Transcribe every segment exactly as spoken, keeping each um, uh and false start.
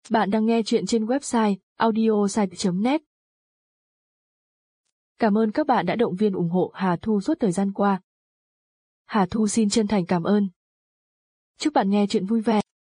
Bạn đang nghe chuyện trên website audiosite chấm net. Cảm ơn các bạn đã động viên ủng hộ Hà Thu suốt thời gian qua. Hà Thu xin chân thành cảm ơn. Chúc bạn nghe chuyện vui vẻ.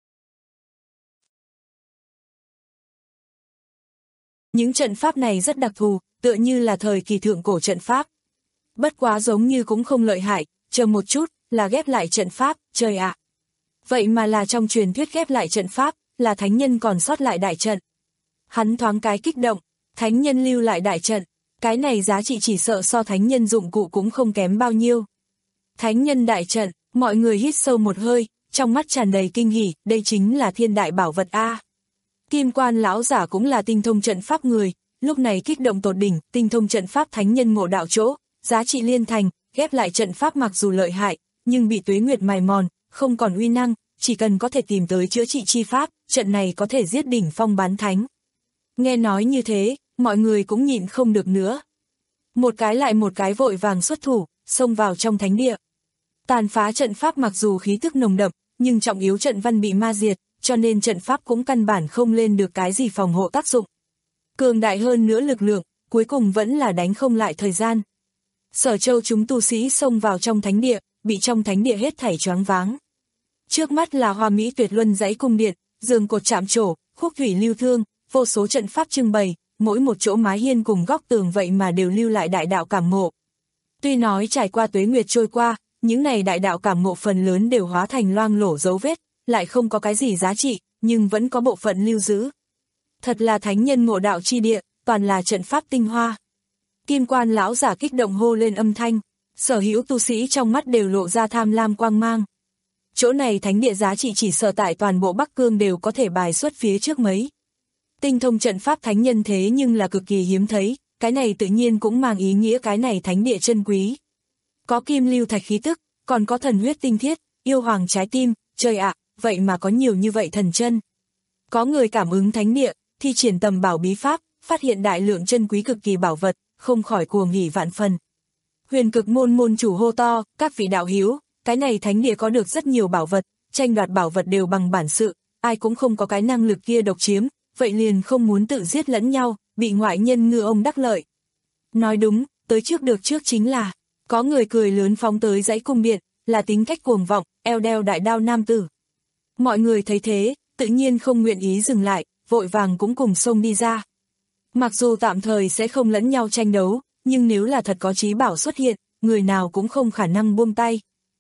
Những trận pháp này rất đặc thù, tựa như là thời kỳ thượng cổ trận pháp. Bất quá giống như cũng không lợi hại, chờ một chút, là ghép lại trận pháp, trời ạ. Vậy mà là trong truyền thuyết ghép lại trận pháp, là thánh nhân còn sót lại đại trận. Hắn thoáng cái kích động, thánh nhân lưu lại đại trận, cái này giá trị chỉ sợ so thánh nhân dụng cụ cũng không kém bao nhiêu. Thánh nhân đại trận, mọi người hít sâu một hơi, trong mắt tràn đầy kinh hỉ, đây chính là thiên đại bảo vật A. Kim Quan lão giả cũng là tinh thông trận pháp người, lúc này kích động tột đỉnh, tinh thông trận pháp thánh nhân ngộ đạo chỗ, giá trị liên thành, ghép lại trận pháp mặc dù lợi hại, nhưng bị tuế nguyệt mài mòn, không còn uy năng, chỉ cần có thể tìm tới chữa trị chi pháp, trận này có thể giết đỉnh phong bán thánh. Nghe nói như thế, mọi người cũng nhịn không được nữa. Một cái lại một cái vội vàng xuất thủ, xông vào trong thánh địa. Tàn phá trận pháp mặc dù khí thức nồng đậm, nhưng trọng yếu trận văn bị ma diệt, cho nên trận pháp cũng căn bản không lên được cái gì phòng hộ tác dụng. Cường đại hơn nữa lực lượng, cuối cùng vẫn là đánh không lại thời gian. Sở Châu chúng tu sĩ xông vào trong thánh địa, bị trong thánh địa hết thảy choáng váng. Trước mắt là hoa mỹ tuyệt luân dãy cung điện, giường cột chạm trổ, khúc thủy lưu thương, vô số trận pháp trưng bày, mỗi một chỗ mái hiên cùng góc tường vậy mà đều lưu lại đại đạo cảm ngộ. Tuy nói trải qua tuế nguyệt trôi qua, những này đại đạo cảm ngộ phần lớn đều hóa thành loang lổ dấu vết, lại không có cái gì giá trị, nhưng vẫn có bộ phận lưu giữ. Thật là thánh nhân ngộ đạo chi địa, toàn là trận pháp tinh hoa. Kim Quan lão giả kích động hô lên âm thanh, sở hữu tu sĩ trong mắt đều lộ ra tham lam quang mang. Chỗ này thánh địa giá trị chỉ sợ tại toàn bộ Bắc Cương đều có thể bài xuất phía trước mấy. Tinh thông trận pháp thánh nhân thế nhưng là cực kỳ hiếm thấy, cái này tự nhiên cũng mang ý nghĩa cái này thánh địa chân quý. Có kim lưu thạch khí tức, còn có thần huyết tinh thiết, yêu hoàng trái tim, trời ạ, vậy mà có nhiều như vậy thần chân. Có người cảm ứng thánh địa, thi triển tầm bảo bí pháp, phát hiện đại lượng chân quý cực kỳ bảo vật, không khỏi cuồng hỉ vạn phần. Huyền Cực môn môn chủ hô to, các vị đạo hiếu, cái này thánh địa có được rất nhiều bảo vật, tranh đoạt bảo vật đều bằng bản sự, ai cũng không có cái năng lực kia độc chiếm, vậy liền không muốn tự giết lẫn nhau, bị ngoại nhân ngư ông đắc lợi. Nói đúng, tới trước được trước chính là, có người cười lớn phóng tới dãy cung điện, là tính cách cuồng vọng, eo đeo đại đao nam tử. Mọi người thấy thế, tự nhiên không nguyện ý dừng lại, vội vàng cũng cùng xông đi ra. Mặc dù tạm thời sẽ không lẫn nhau tranh đấu, nhưng nếu là thật có chí bảo xuất hiện, người nào cũng không khả năng buông tay.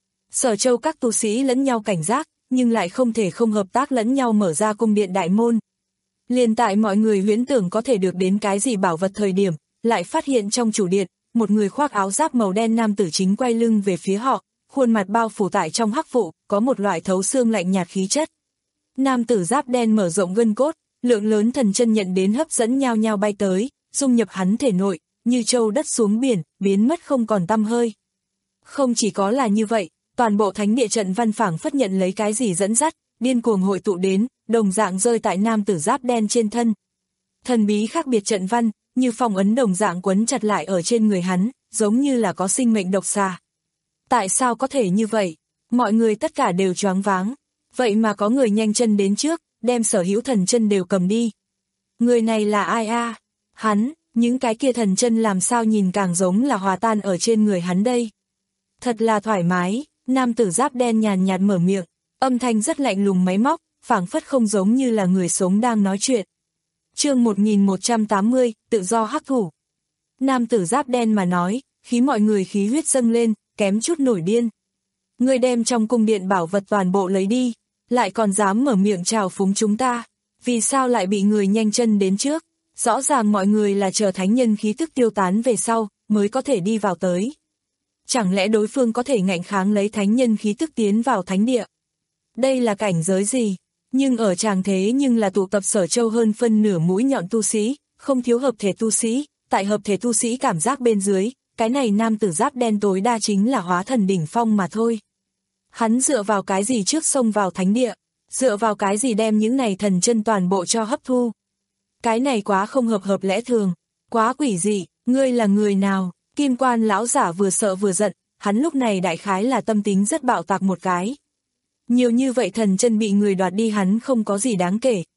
Sở Châu các tu sĩ lẫn nhau cảnh giác, nhưng lại không thể không hợp tác lẫn nhau mở ra cung điện đại môn. Liền tại mọi người huyễn tưởng có thể được đến cái gì bảo vật thời điểm, lại phát hiện trong chủ điện, một người khoác áo giáp màu đen nam tử chính quay lưng về phía họ, khuôn mặt bao phủ tại trong hắc vụ, có một loại thấu xương lạnh nhạt khí chất. Nam tử giáp đen mở rộng gân cốt, lượng lớn thần chân nhận đến hấp dẫn nhao nhao bay tới, dung nhập hắn thể nội, như châu đất xuống biển, biến mất không còn tăm hơi. Không chỉ có là như vậy, toàn bộ thánh địa trận văn phảng phất nhận lấy cái gì dẫn dắt, điên cuồng hội tụ đến, đồng dạng rơi tại nam tử giáp đen trên thân. Thần bí khác biệt trận văn, như phong ấn đồng dạng quấn chặt lại ở trên người hắn, giống như là có sinh mệnh độc xà. Tại sao có thể như vậy? Mọi người tất cả đều choáng váng. Vậy mà có người nhanh chân đến trước, đem sở hữu thần chân đều cầm đi. Người này là ai a? À? Hắn, những cái kia thần chân làm sao nhìn càng giống là hòa tan ở trên người hắn đây. Thật là thoải mái, nam tử giáp đen nhàn nhạt mở miệng, âm thanh rất lạnh lùng máy móc, phảng phất không giống như là người sống đang nói chuyện. Chương một nghìn một trăm tám mươi, tự do hắc thủ. Nam tử giáp đen mà nói, khí mọi người khí huyết dâng lên, kém chút nổi điên. Người đem trong cung điện bảo vật toàn bộ lấy đi, lại còn dám mở miệng chào phúng chúng ta, vì sao lại bị người nhanh chân đến trước, rõ ràng mọi người là chờ thánh nhân khí tức tiêu tán về sau, mới có thể đi vào tới. Chẳng lẽ đối phương có thể ngạnh kháng lấy thánh nhân khí tức tiến vào thánh địa? Đây là cảnh giới gì? Nhưng ở tràng thế nhưng là tụ tập Sở Châu hơn phân nửa mũi nhọn tu sĩ, không thiếu hợp thể tu sĩ, tại hợp thể tu sĩ cảm giác bên dưới, cái này nam tử giáp đen tối đa chính là hóa thần đỉnh phong mà thôi. Hắn dựa vào cái gì trước xông vào thánh địa, dựa vào cái gì đem những này thần chân toàn bộ cho hấp thu. Cái này quá không hợp hợp lẽ thường, quá quỷ dị, ngươi là người nào? Kim Quan lão giả vừa sợ vừa giận, hắn lúc này đại khái là tâm tính rất bạo tạc một cái. Nhiều như vậy thần chân bị người đoạt đi hắn không có gì đáng kể,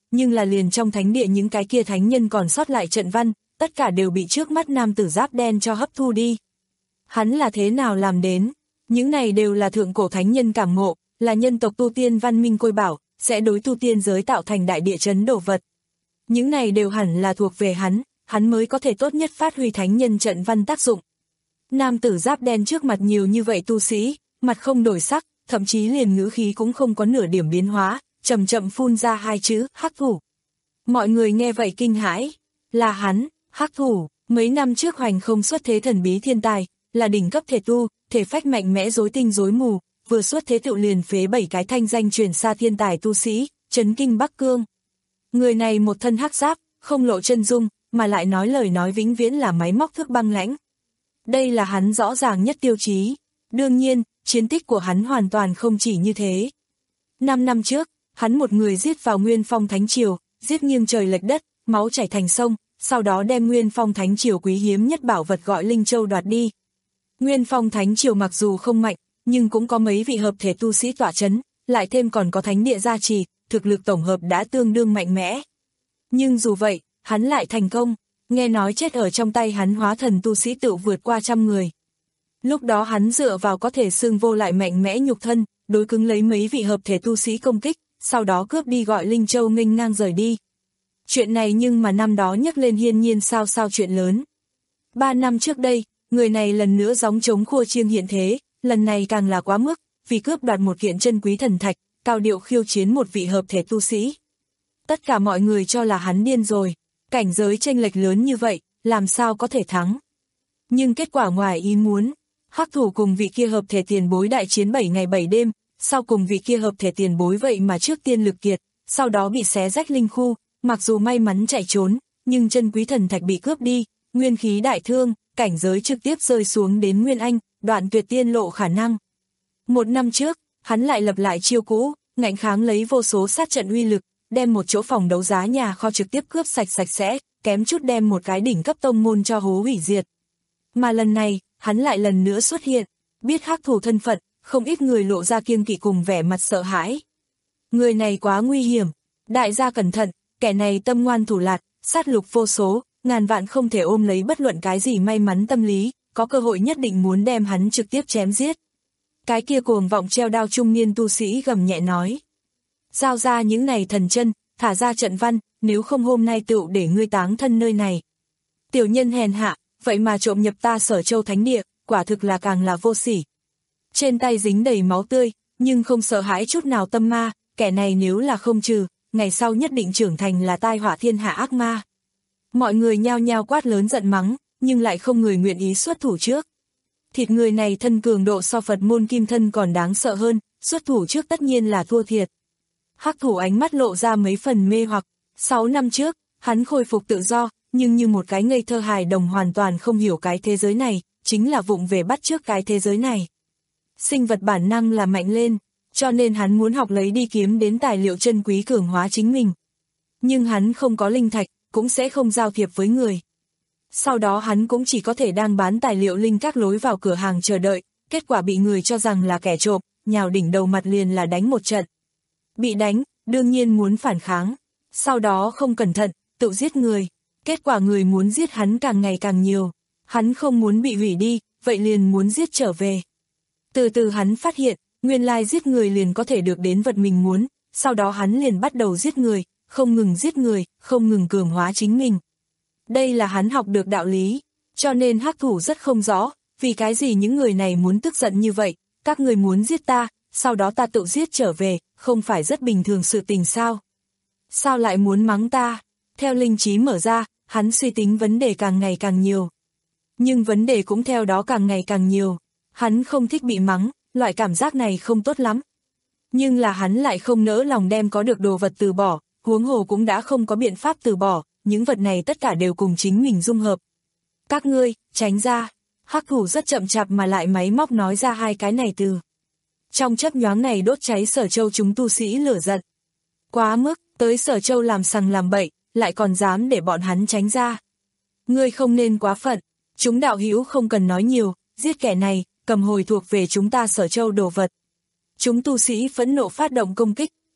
nhưng là liền trong thánh địa những cái kia thánh nhân còn sót lại trận văn, tất cả đều bị trước mắt nam tử giáp đen cho hấp thu đi. Hắn là thế nào làm đến? Những này đều là thượng cổ thánh nhân cảm ngộ, là nhân tộc tu tiên văn minh côi bảo, sẽ đối tu tiên giới tạo thành đại địa chấn đồ vật. Những này đều hẳn là thuộc về hắn, hắn mới có thể tốt nhất phát huy thánh nhân trận văn tác dụng. Nam tử giáp đen trước mặt nhiều như vậy tu sĩ, mặt không đổi sắc, thậm chí liền ngữ khí cũng không có nửa điểm biến hóa, chậm chậm phun ra hai chữ, Hắc Thủ. Mọi người nghe vậy kinh hãi, là hắn, Hắc Thủ, mấy năm trước hoành không xuất thế thần bí thiên tài, là đỉnh cấp thể tu, thể phách mạnh mẽ rối tinh rối mù, vừa xuất thế tựu liền phế bảy cái thanh danh truyền xa thiên tài tu sĩ, chấn kinh Bắc Cương. Người này một thân hắc giáp, không lộ chân dung, mà lại nói lời nói vĩnh viễn là máy móc thước băng lãnh. Đây là hắn rõ ràng nhất tiêu chí. Đương nhiên, chiến tích của hắn hoàn toàn không chỉ như thế. Năm năm trước, hắn một người giết vào Nguyên Phong Thánh Triều, giết nghiêng trời lệch đất, máu chảy thành sông, sau đó đem Nguyên Phong Thánh Triều quý hiếm nhất bảo vật gọi Linh Châu đoạt đi. Nguyên Phong Thánh Triều mặc dù không mạnh, nhưng cũng có mấy vị hợp thể tu sĩ tọa chấn, lại thêm còn có thánh địa gia trì, thực lực tổng hợp đã tương đương mạnh mẽ. Nhưng dù vậy, hắn lại thành công, nghe nói chết ở trong tay hắn hóa thần tu sĩ tự vượt qua trăm người. Lúc đó hắn dựa vào có thể xương vô lại mạnh mẽ nhục thân, đối cứng lấy mấy vị hợp thể tu sĩ công kích, sau đó cướp đi gọi Linh Châu nghênh ngang rời đi. Chuyện này nhưng mà năm đó nhắc lên hiên nhiên sao sao chuyện lớn. Ba năm trước đây, người này lần nữa gióng trống khua chiêng hiện thế, lần này càng là quá mức, vì cướp đoạt một kiện chân quý thần thạch, cao điệu khiêu chiến một vị hợp thể tu sĩ. Tất cả mọi người cho là hắn điên rồi, cảnh giới chênh lệch lớn như vậy, làm sao có thể thắng. Nhưng kết quả ngoài ý muốn, Hắc Thủ cùng vị kia hợp thể tiền bối đại chiến bảy ngày bảy đêm, sau cùng vị kia hợp thể tiền bối vậy mà trước tiên lực kiệt, sau đó bị xé rách linh khu, mặc dù may mắn chạy trốn, nhưng chân quý thần thạch bị cướp đi, nguyên khí đại thương, cảnh giới trực tiếp rơi xuống đến Nguyên Anh, đoạn tuyệt tiên lộ khả năng. Một năm trước, hắn lại lập lại chiêu cũ, ngạnh kháng lấy vô số sát trận uy lực, đem một chỗ phòng đấu giá nhà kho trực tiếp cướp sạch sạch sẽ, kém chút đem một cái đỉnh cấp tông môn cho hố hủy diệt. Mà lần này, hắn lại lần nữa xuất hiện, biết Hắc Thủ thân phận, không ít người lộ ra kiêng kỵ cùng vẻ mặt sợ hãi. Người này quá nguy hiểm, đại gia cẩn thận, kẻ này tâm ngoan thủ lạt, sát lục vô số, ngàn vạn không thể ôm lấy bất luận cái gì may mắn tâm lý, có cơ hội nhất định muốn đem hắn trực tiếp chém giết. Cái kia cuồng vọng treo đao trung niên tu sĩ gầm nhẹ nói. Giao ra những này thần chân, thả ra trận văn, nếu không hôm nay tựu để ngươi táng thân nơi này. Tiểu nhân hèn hạ, vậy mà trộm nhập ta Sở Châu Thánh Địa, quả thực là càng là vô sỉ. Trên tay dính đầy máu tươi, nhưng không sợ hãi chút nào tâm ma, kẻ này nếu là không trừ, ngày sau nhất định trưởng thành là tai họa thiên hạ ác ma. Mọi người nhao nhao quát lớn giận mắng, nhưng lại không người nguyện ý xuất thủ trước. Thịt người này thân cường độ so Phật môn kim thân còn đáng sợ hơn, xuất thủ trước tất nhiên là thua thiệt. Hắc Thủ ánh mắt lộ ra mấy phần mê hoặc, sáu năm trước, hắn khôi phục tự do, nhưng như một cái ngây thơ hài đồng hoàn toàn không hiểu cái thế giới này, chính là vụng về bắt chước cái thế giới này. Sinh vật bản năng là mạnh lên, cho nên hắn muốn học lấy đi kiếm đến tài liệu chân quý cường hóa chính mình. Nhưng hắn không có linh thạch, cũng sẽ không giao thiệp với người. Sau đó hắn cũng chỉ có thể đang bán tài liệu linh các lối vào cửa hàng chờ đợi, kết quả bị người cho rằng là kẻ trộm, nhào đỉnh đầu mặt liền là đánh một trận. Bị đánh, đương nhiên muốn phản kháng, sau đó không cẩn thận, tự giết người. Kết quả người muốn giết hắn càng ngày càng nhiều, hắn không muốn bị hủy đi, vậy liền muốn giết trở về. Từ từ hắn phát hiện, nguyên lai giết người liền có thể được đến vật mình muốn, sau đó hắn liền bắt đầu giết người, không ngừng giết người, không ngừng cường hóa chính mình. Đây là hắn học được đạo lý, cho nên Hắc Thủ rất không rõ, vì cái gì những người này muốn tức giận như vậy, các người muốn giết ta, sau đó ta tự giết trở về, không phải rất bình thường sự tình sao? Sao lại muốn mắng ta? Theo linh trí mở ra, hắn suy tính vấn đề càng ngày càng nhiều. Nhưng vấn đề cũng theo đó càng ngày càng nhiều. Hắn không thích bị mắng, loại cảm giác này không tốt lắm. Nhưng là hắn lại không nỡ lòng đem có được đồ vật từ bỏ, huống hồ cũng đã không có biện pháp từ bỏ, những vật này tất cả đều cùng chính mình dung hợp. Các ngươi, tránh ra. Hắc Thủ rất chậm chạp mà lại máy móc nói ra hai cái này từ. Trong chớp nhoáng này đốt cháy Sở Châu chúng tu sĩ lửa giận. Quá mức, tới Sở Châu làm sằng làm bậy, lại còn dám để bọn hắn tránh ra. Ngươi không nên quá phận, chúng đạo hữu không cần nói nhiều, giết kẻ này, cầm hồi thuộc về chúng ta Sở Châu đồ vật. Chúng tu sĩ phẫn nộ phát động công kích,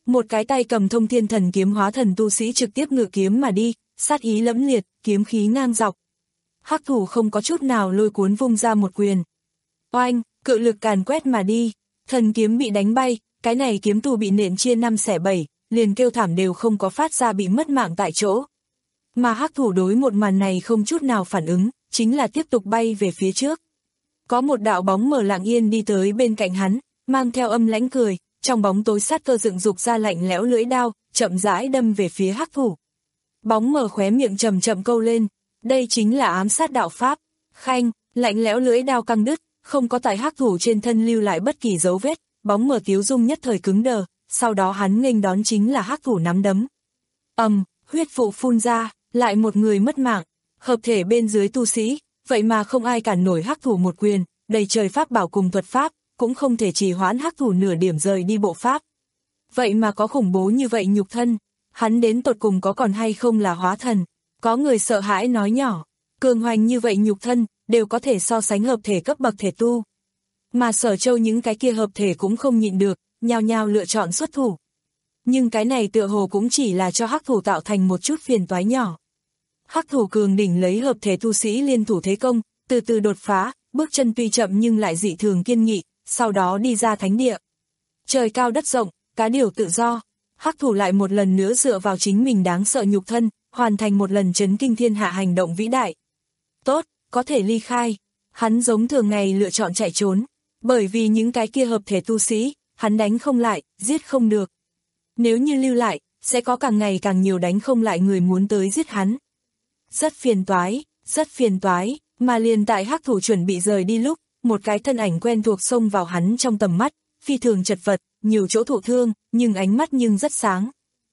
Một cái tay cầm thông thiên thần kiếm hóa thần tu sĩ trực tiếp ngự kiếm mà đi, sát ý lẫm liệt, kiếm khí ngang dọc. Hắc thủ không có chút nào lôi cuốn vung ra một quyền. Oanh, cự lực càn quét mà đi, thần kiếm bị đánh bay, cái này kiếm tù bị nện chia năm xẻ bảy, liền kêu thảm đều không có phát ra bị mất mạng tại chỗ. Mà hắc thủ đối một màn này không chút nào phản ứng, chính là tiếp tục bay về phía trước. Có một đạo bóng mờ lặng yên đi tới bên cạnh hắn, mang theo âm lãnh cười, trong bóng tối sát cơ dựng dục ra lạnh lẽo lưỡi đao, chậm rãi đâm về phía hắc thủ. Bóng mờ khóe miệng chậm chậm câu lên, đây chính là ám sát đạo pháp. Khanh, lạnh lẽo lưỡi đao căng đứt, không có tại hắc thủ trên thân lưu lại bất kỳ dấu vết, bóng mờ tiếu dung nhất thời cứng đờ, sau đó hắn nghênh đón chính là hắc thủ nắm đấm. Ầm, um, huyết vụ phun ra, lại một người mất mạng, hợp thể bên dưới tu sĩ, vậy mà không ai cản nổi hắc thủ một quyền, đầy trời pháp bảo cùng thuật pháp, cũng không thể trì hoãn hắc thủ nửa điểm rời đi bộ pháp. Vậy mà có khủng bố như vậy nhục thân, hắn đến tột cùng có còn hay không là hóa thần, có người sợ hãi nói nhỏ, cường hoành như vậy nhục thân, đều có thể so sánh hợp thể cấp bậc thể tu. Mà Sở Châu những cái kia hợp thể cũng không nhịn được, nhao nhao lựa chọn xuất thủ. Nhưng cái này tựa hồ cũng chỉ là cho hắc thủ tạo thành một chút phiền toái nhỏ. Hắc thủ cường đỉnh lấy hợp thể tu sĩ liên thủ thế công, từ từ đột phá, bước chân tuy chậm nhưng lại dị thường kiên nghị, sau đó đi ra thánh địa. Trời cao đất rộng, cá điều tự do, hắc thủ lại một lần nữa dựa vào chính mình đáng sợ nhục thân, hoàn thành một lần chấn kinh thiên hạ hành động vĩ đại. Tốt, có thể ly khai, hắn giống thường ngày lựa chọn chạy trốn, bởi vì những cái kia hợp thể tu sĩ, hắn đánh không lại, giết không được. Nếu như lưu lại, sẽ có càng ngày càng nhiều đánh không lại người muốn tới giết hắn. Rất phiền toái, rất phiền toái, mà liền tại hắc thủ chuẩn bị rời đi lúc, một cái thân ảnh quen thuộc xông vào hắn trong tầm mắt, phi thường chật vật, nhiều chỗ thụ thương, nhưng ánh mắt nhưng rất sáng.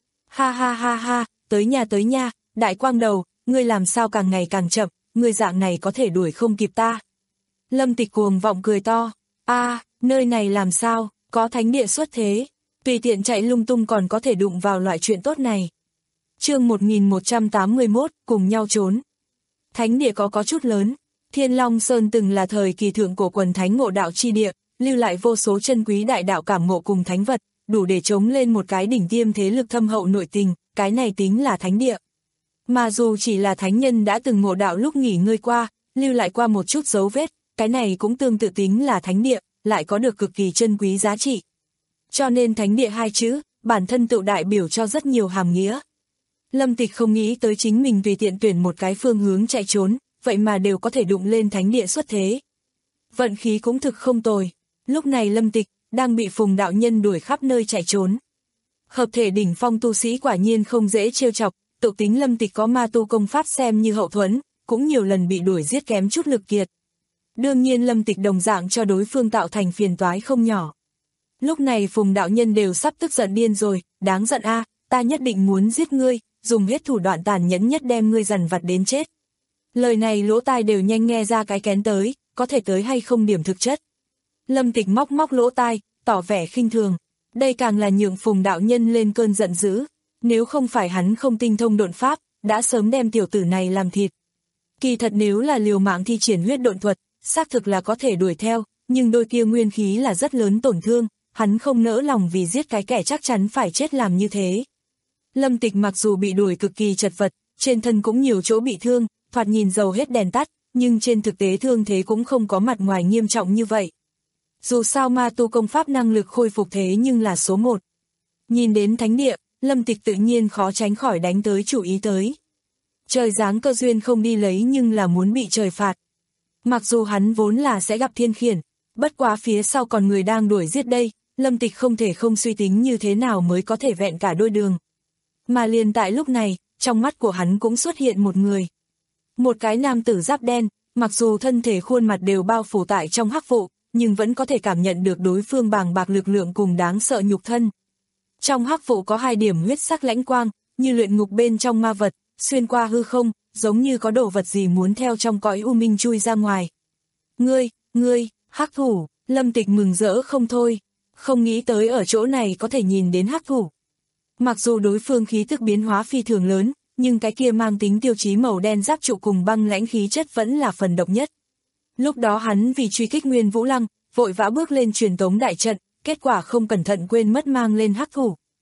Ha ha ha ha, tới nhà tới nha, đại quang đầu, ngươi làm sao càng ngày càng chậm, ngươi dạng này có thể đuổi không kịp ta. Lâm Tịch cuồng vọng cười to, a à, nơi này làm sao, có thánh địa xuất thế, tùy tiện chạy lung tung còn có thể đụng vào loại chuyện tốt này. Chương một nghìn một trăm tám mươi mốt, cùng nhau trốn. Thánh địa có có chút lớn, Thiên Long Sơn từng là thời kỳ thượng cổ quần thánh ngộ đạo chi địa, lưu lại vô số chân quý đại đạo cảm ngộ cùng thánh vật, đủ để chống lên một cái đỉnh tiêm thế lực thâm hậu nội tình, cái này tính là thánh địa. Mà dù chỉ là thánh nhân đã từng ngộ đạo lúc nghỉ ngơi qua, lưu lại qua một chút dấu vết, cái này cũng tương tự tính là thánh địa, lại có được cực kỳ chân quý giá trị. Cho nên thánh địa hai chữ, bản thân tự đại biểu cho rất nhiều hàm nghĩa. Lâm Tịch không nghĩ tới chính mình tùy tiện tuyển một cái phương hướng chạy trốn, vậy mà đều có thể đụng lên thánh địa xuất thế. Vận khí cũng thực không tồi. Lúc này Lâm Tịch đang bị Phùng đạo nhân đuổi khắp nơi chạy trốn. Hợp thể đỉnh phong tu sĩ quả nhiên không dễ trêu chọc, tự tính Lâm Tịch có ma tu công pháp xem như hậu thuẫn, cũng nhiều lần bị đuổi giết kém chút lực kiệt. Đương nhiên Lâm Tịch đồng dạng cho đối phương tạo thành phiền toái không nhỏ. Lúc này Phùng đạo nhân đều sắp tức giận điên rồi, đáng giận a, ta nhất định muốn giết ngươi, dùng hết thủ đoạn tàn nhẫn nhất đem ngươi dằn vặt đến chết. Lời này lỗ tai đều nhanh nghe ra cái kén tới, có thể tới hay không điểm thực chất. Lâm Tịch móc móc lỗ tai, tỏ vẻ khinh thường. Đây càng là nhượng Phùng đạo nhân lên cơn giận dữ. Nếu không phải hắn không tinh thông độn pháp, đã sớm đem tiểu tử này làm thịt. Kỳ thật nếu là liều mạng thi triển huyết độn thuật, xác thực là có thể đuổi theo, nhưng đôi kia nguyên khí là rất lớn tổn thương, hắn không nỡ lòng vì giết cái kẻ chắc chắn phải chết làm như thế. Lâm Tịch mặc dù bị đuổi cực kỳ chật vật, trên thân cũng nhiều chỗ bị thương, thoạt nhìn dầu hết đèn tắt, nhưng trên thực tế thương thế cũng không có mặt ngoài nghiêm trọng như vậy. Dù sao ma tu công pháp năng lực khôi phục thế nhưng là số một. Nhìn đến thánh địa, Lâm Tịch tự nhiên khó tránh khỏi đánh tới chủ ý tới. Trời giáng cơ duyên không đi lấy nhưng là muốn bị trời phạt. Mặc dù hắn vốn là sẽ gặp thiên khiển, bất quá phía sau còn người đang đuổi giết đây, Lâm Tịch không thể không suy tính như thế nào mới có thể vẹn cả đôi đường. Mà liền tại lúc này, trong mắt của hắn cũng xuất hiện một người. Một cái nam tử giáp đen, mặc dù thân thể khuôn mặt đều bao phủ tại trong hắc vụ, nhưng vẫn có thể cảm nhận được đối phương bàng bạc lực lượng cùng đáng sợ nhục thân. Trong hắc vụ có hai điểm huyết sắc lãnh quang, như luyện ngục bên trong ma vật, xuyên qua hư không, giống như có đồ vật gì muốn theo trong cõi u minh chui ra ngoài. Ngươi, ngươi, hắc thủ, Lâm Tịch mừng rỡ không thôi, không nghĩ tới ở chỗ này có thể nhìn đến hắc thủ. Mặc dù đối phương khí tức biến hóa phi thường lớn, nhưng cái kia mang tính tiêu chí màu đen giáp trụ cùng băng lãnh khí chất vẫn là phần độc nhất. Lúc đó hắn vì truy kích Nguyên Vũ Lăng, vội vã bước lên truyền tống đại trận, kết quả không cẩn thận quên mất mang lên hắc thủ.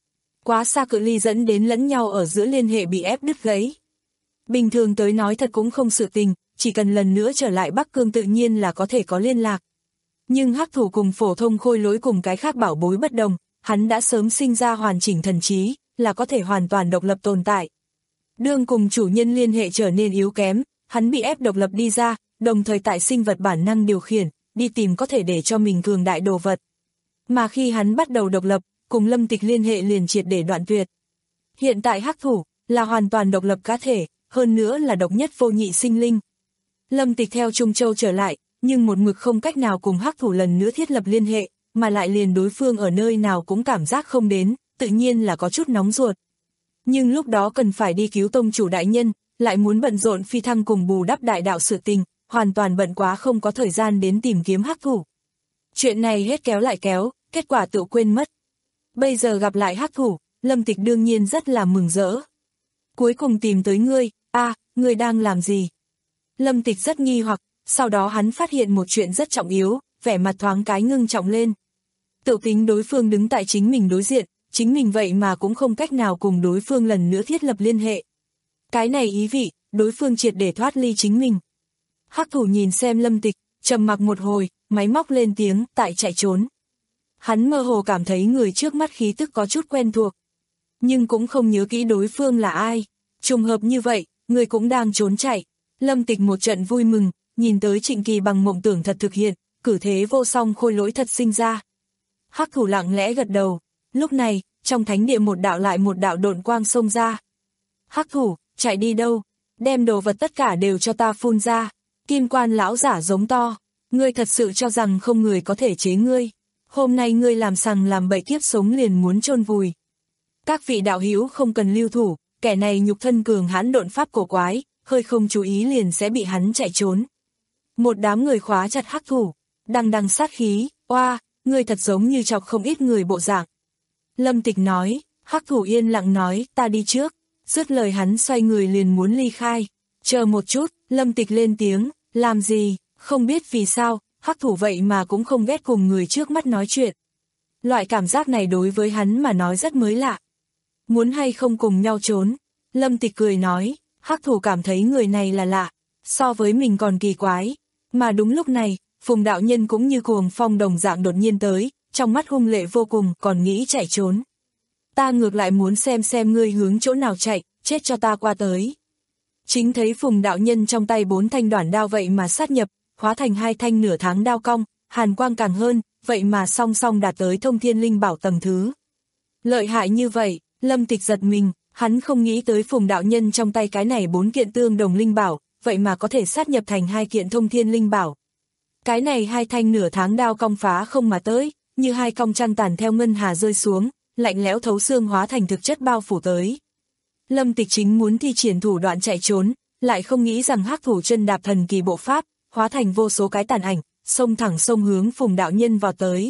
quá xa cự ly dẫn đến lẫn nhau ở giữa liên hệ bị ép đứt gãy. Bình thường tới nói thật cũng không sự tình, chỉ cần lần nữa trở lại Bắc Cương tự nhiên là có thể có liên lạc. Nhưng hắc thủ cùng phổ thông khôi lỗi cùng cái khác bảo bối bất đồng, hắn đã sớm sinh ra hoàn chỉnh thần trí, là có thể hoàn toàn độc lập tồn tại. Đương cùng chủ nhân liên hệ trở nên yếu kém, hắn bị ép độc lập đi ra, đồng thời tại sinh vật bản năng điều khiển, đi tìm có thể để cho mình cường đại đồ vật. Mà khi hắn bắt đầu độc lập, cùng Lâm Tịch liên hệ liền triệt để đoạn tuyệt. Hiện tại hắc thủ, là hoàn toàn độc lập cá thể, hơn nữa là độc nhất vô nhị sinh linh. Lâm Tịch theo Trung Châu trở lại, nhưng một mực không cách nào cùng hắc thủ lần nữa thiết lập liên hệ, mà lại liền đối phương ở nơi nào cũng cảm giác không đến, tự nhiên là có chút nóng ruột. Nhưng lúc đó cần phải đi cứu tông chủ đại nhân, lại muốn bận rộn phi thăng cùng bù đắp đại đạo sự tình, hoàn toàn bận quá không có thời gian đến tìm kiếm hắc thủ. Chuyện này hết kéo lại kéo, kết quả tự quên mất. Bây giờ gặp lại hắc thủ, Lâm Tịch đương nhiên rất là mừng rỡ. Cuối cùng tìm tới ngươi, a, à, ngươi đang làm gì? Lâm Tịch rất nghi hoặc, sau đó hắn phát hiện một chuyện rất trọng yếu, vẻ mặt thoáng cái ngưng trọng lên. Tự tính đối phương đứng tại chính mình đối diện, chính mình vậy mà cũng không cách nào cùng đối phương lần nữa thiết lập liên hệ. Cái này ý vị, đối phương triệt để thoát ly chính mình. Hắc thủ nhìn xem Lâm Tịch, trầm mặc một hồi, máy móc lên tiếng, tại chạy trốn. Hắn mơ hồ cảm thấy người trước mắt khí tức có chút quen thuộc. Nhưng cũng không nhớ kỹ đối phương là ai. Trùng hợp như vậy, người cũng đang trốn chạy. Lâm Tịch một trận vui mừng, nhìn tới Trịnh Kỳ bằng mộng tưởng thật thực hiện, cử thế vô song khôi lỗi thật sinh ra. Hắc thủ lặng lẽ gật đầu. Lúc này, trong thánh địa một đạo lại một đạo độn quang xông ra. Hắc thủ, chạy đi đâu? Đem đồ vật tất cả đều cho ta phun ra. Kim quan lão giả giống to. Ngươi thật sự cho rằng không người có thể chế ngươi. Hôm nay ngươi làm sằng làm bậy kiếp sống liền muốn chôn vùi. Các vị đạo hữu không cần lưu thủ, kẻ này nhục thân cường hãn độn pháp cổ quái, hơi không chú ý liền sẽ bị hắn chạy trốn. Một đám người khóa chặt hắc thủ, đằng đằng sát khí, oa, ngươi thật giống như chọc không ít người bộ dạng. Lâm Tịch nói, hắc thủ yên lặng nói, ta đi trước, dứt lời hắn xoay người liền muốn ly khai. Chờ một chút, Lâm Tịch lên tiếng, làm gì, không biết vì sao, hắc thủ vậy mà cũng không ghét cùng người trước mắt nói chuyện. Loại cảm giác này đối với hắn mà nói rất mới lạ. Muốn hay không cùng nhau trốn? Lâm Tịch cười nói, hắc thủ cảm thấy người này là lạ, so với mình còn kỳ quái. Mà đúng lúc này, Phùng đạo nhân cũng như cuồng phong đồng dạng đột nhiên tới, trong mắt hung lệ vô cùng, còn nghĩ chạy trốn. Ta ngược lại muốn xem xem ngươi hướng chỗ nào chạy, chết cho ta qua tới. Chính thấy Phùng đạo nhân trong tay bốn thanh đoản đao vậy mà sát nhập, hóa thành hai thanh nửa tháng đao cong, hàn quang càng hơn, vậy mà song song đạt tới thông thiên linh bảo tầng thứ. Lợi hại như vậy, Lâm Tịch giật mình, hắn không nghĩ tới Phùng đạo nhân trong tay cái này bốn kiện tương đồng linh bảo, vậy mà có thể sát nhập thành hai kiện thông thiên linh bảo. Cái này hai thanh nửa tháng đao cong phá không mà tới, như hai cong trăng tàn theo ngân hà rơi xuống, lạnh lẽo thấu xương hóa thành thực chất bao phủ tới. Lâm Tịch chính muốn thi triển thủ đoạn chạy trốn, lại không nghĩ rằng hắc thủ chân đạp thần kỳ bộ pháp, hóa thành vô số cái tàn ảnh, xông thẳng xông hướng Phùng đạo nhân vào tới.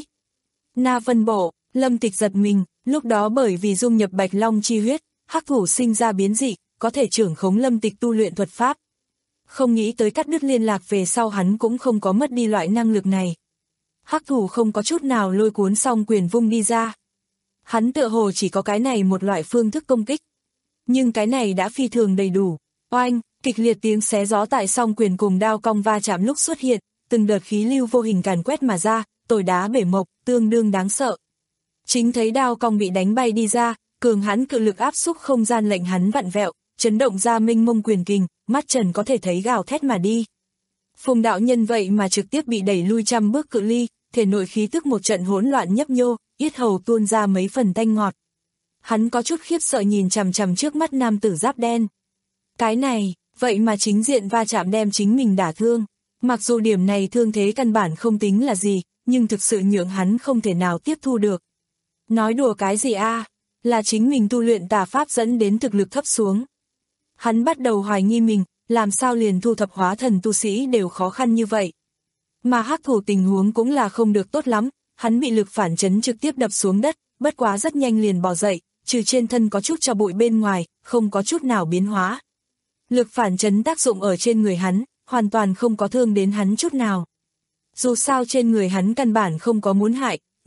Na Vân Bộ, Lâm Tịch giật mình, lúc đó bởi vì dung nhập Bạch Long chi huyết, hắc thủ sinh ra biến dị, có thể trưởng khống Lâm Tịch tu luyện thuật pháp. Không nghĩ tới cắt đứt liên lạc về sau hắn cũng không có mất đi loại năng lực này. Hắc thủ không có chút nào lôi cuốn song quyền vung đi ra. Hắn tựa hồ chỉ có cái này một loại phương thức công kích. Nhưng cái này đã phi thường đầy đủ. Oanh, kịch liệt tiếng xé gió tại song quyền cùng đao cong va chạm lúc xuất hiện, từng đợt khí lưu vô hình càn quét mà ra, tồi đá bể mộc, tương đương đáng sợ. Chính thấy đao cong bị đánh bay đi ra, cường hắn cự lực áp xúc không gian lệnh hắn vặn vẹo, chấn động ra minh mông quyền kình, mắt trần có thể thấy gào thét mà đi. Phùng đạo nhân vậy mà trực tiếp bị đẩy lui trăm bước cự ly, thể nội khí tức một trận hỗn loạn nhấp nhô, yết hầu tuôn ra mấy phần tanh ngọt. Hắn có chút khiếp sợ nhìn chằm chằm trước mắt nam tử giáp đen. Cái này, vậy mà chính diện va chạm đem chính mình đả thương. Mặc dù điểm này thương thế căn bản không tính là gì, nhưng thực sự nhượng hắn không thể nào tiếp thu được. Nói đùa cái gì a? Là chính mình tu luyện tà pháp dẫn đến thực lực thấp xuống. Hắn bắt đầu hoài nghi mình, làm sao liền thu thập hóa thần tu sĩ đều khó khăn như vậy. Mà hắc thủ tình huống cũng là không được tốt lắm, hắn bị lực phản chấn trực tiếp đập xuống đất, bất quá rất nhanh liền bò dậy, trừ trên thân có chút cho bụi bên ngoài, không có chút nào biến hóa. Lực phản chấn tác dụng ở trên người hắn, hoàn toàn không có thương đến hắn chút nào. Dù sao trên người hắn căn bản không có muốn hại,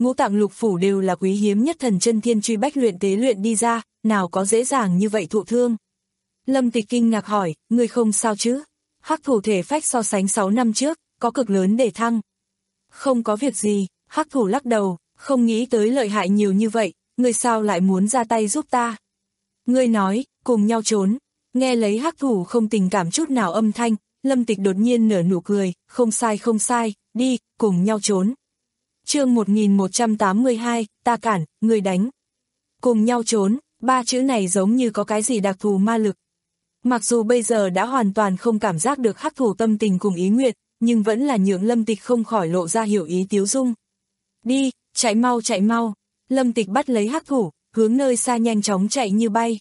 ngũ tạng lục phủ đều là quý hiếm nhất thần chân thiên truy bách luyện tế luyện đi ra, nào có dễ dàng như vậy thụ thương. Lâm Tịch kinh ngạc hỏi, ngươi không sao chứ? Hắc thủ thể phách so sánh sáu năm trước, có cực lớn để thăng. Không có việc gì, Hắc thủ lắc đầu, không nghĩ tới lợi hại nhiều như vậy, ngươi sao lại muốn ra tay giúp ta? Ngươi nói, cùng nhau trốn. Nghe lấy Hắc thủ không tình cảm chút nào âm thanh, Lâm Tịch đột nhiên nở nụ cười, không sai không sai, đi, cùng nhau trốn. Chương một nghìn một trăm tám mươi hai, ta cản, ngươi đánh. Cùng nhau trốn, ba chữ này giống như có cái gì đặc thù ma lực. Mặc dù bây giờ đã hoàn toàn không cảm giác được Hắc thủ tâm tình cùng ý nguyện, nhưng vẫn là nhượng Lâm Tịch không khỏi lộ ra hiểu ý tiếu dung. Đi, chạy mau chạy mau. Lâm Tịch bắt lấy Hắc thủ, hướng nơi xa nhanh chóng chạy như bay.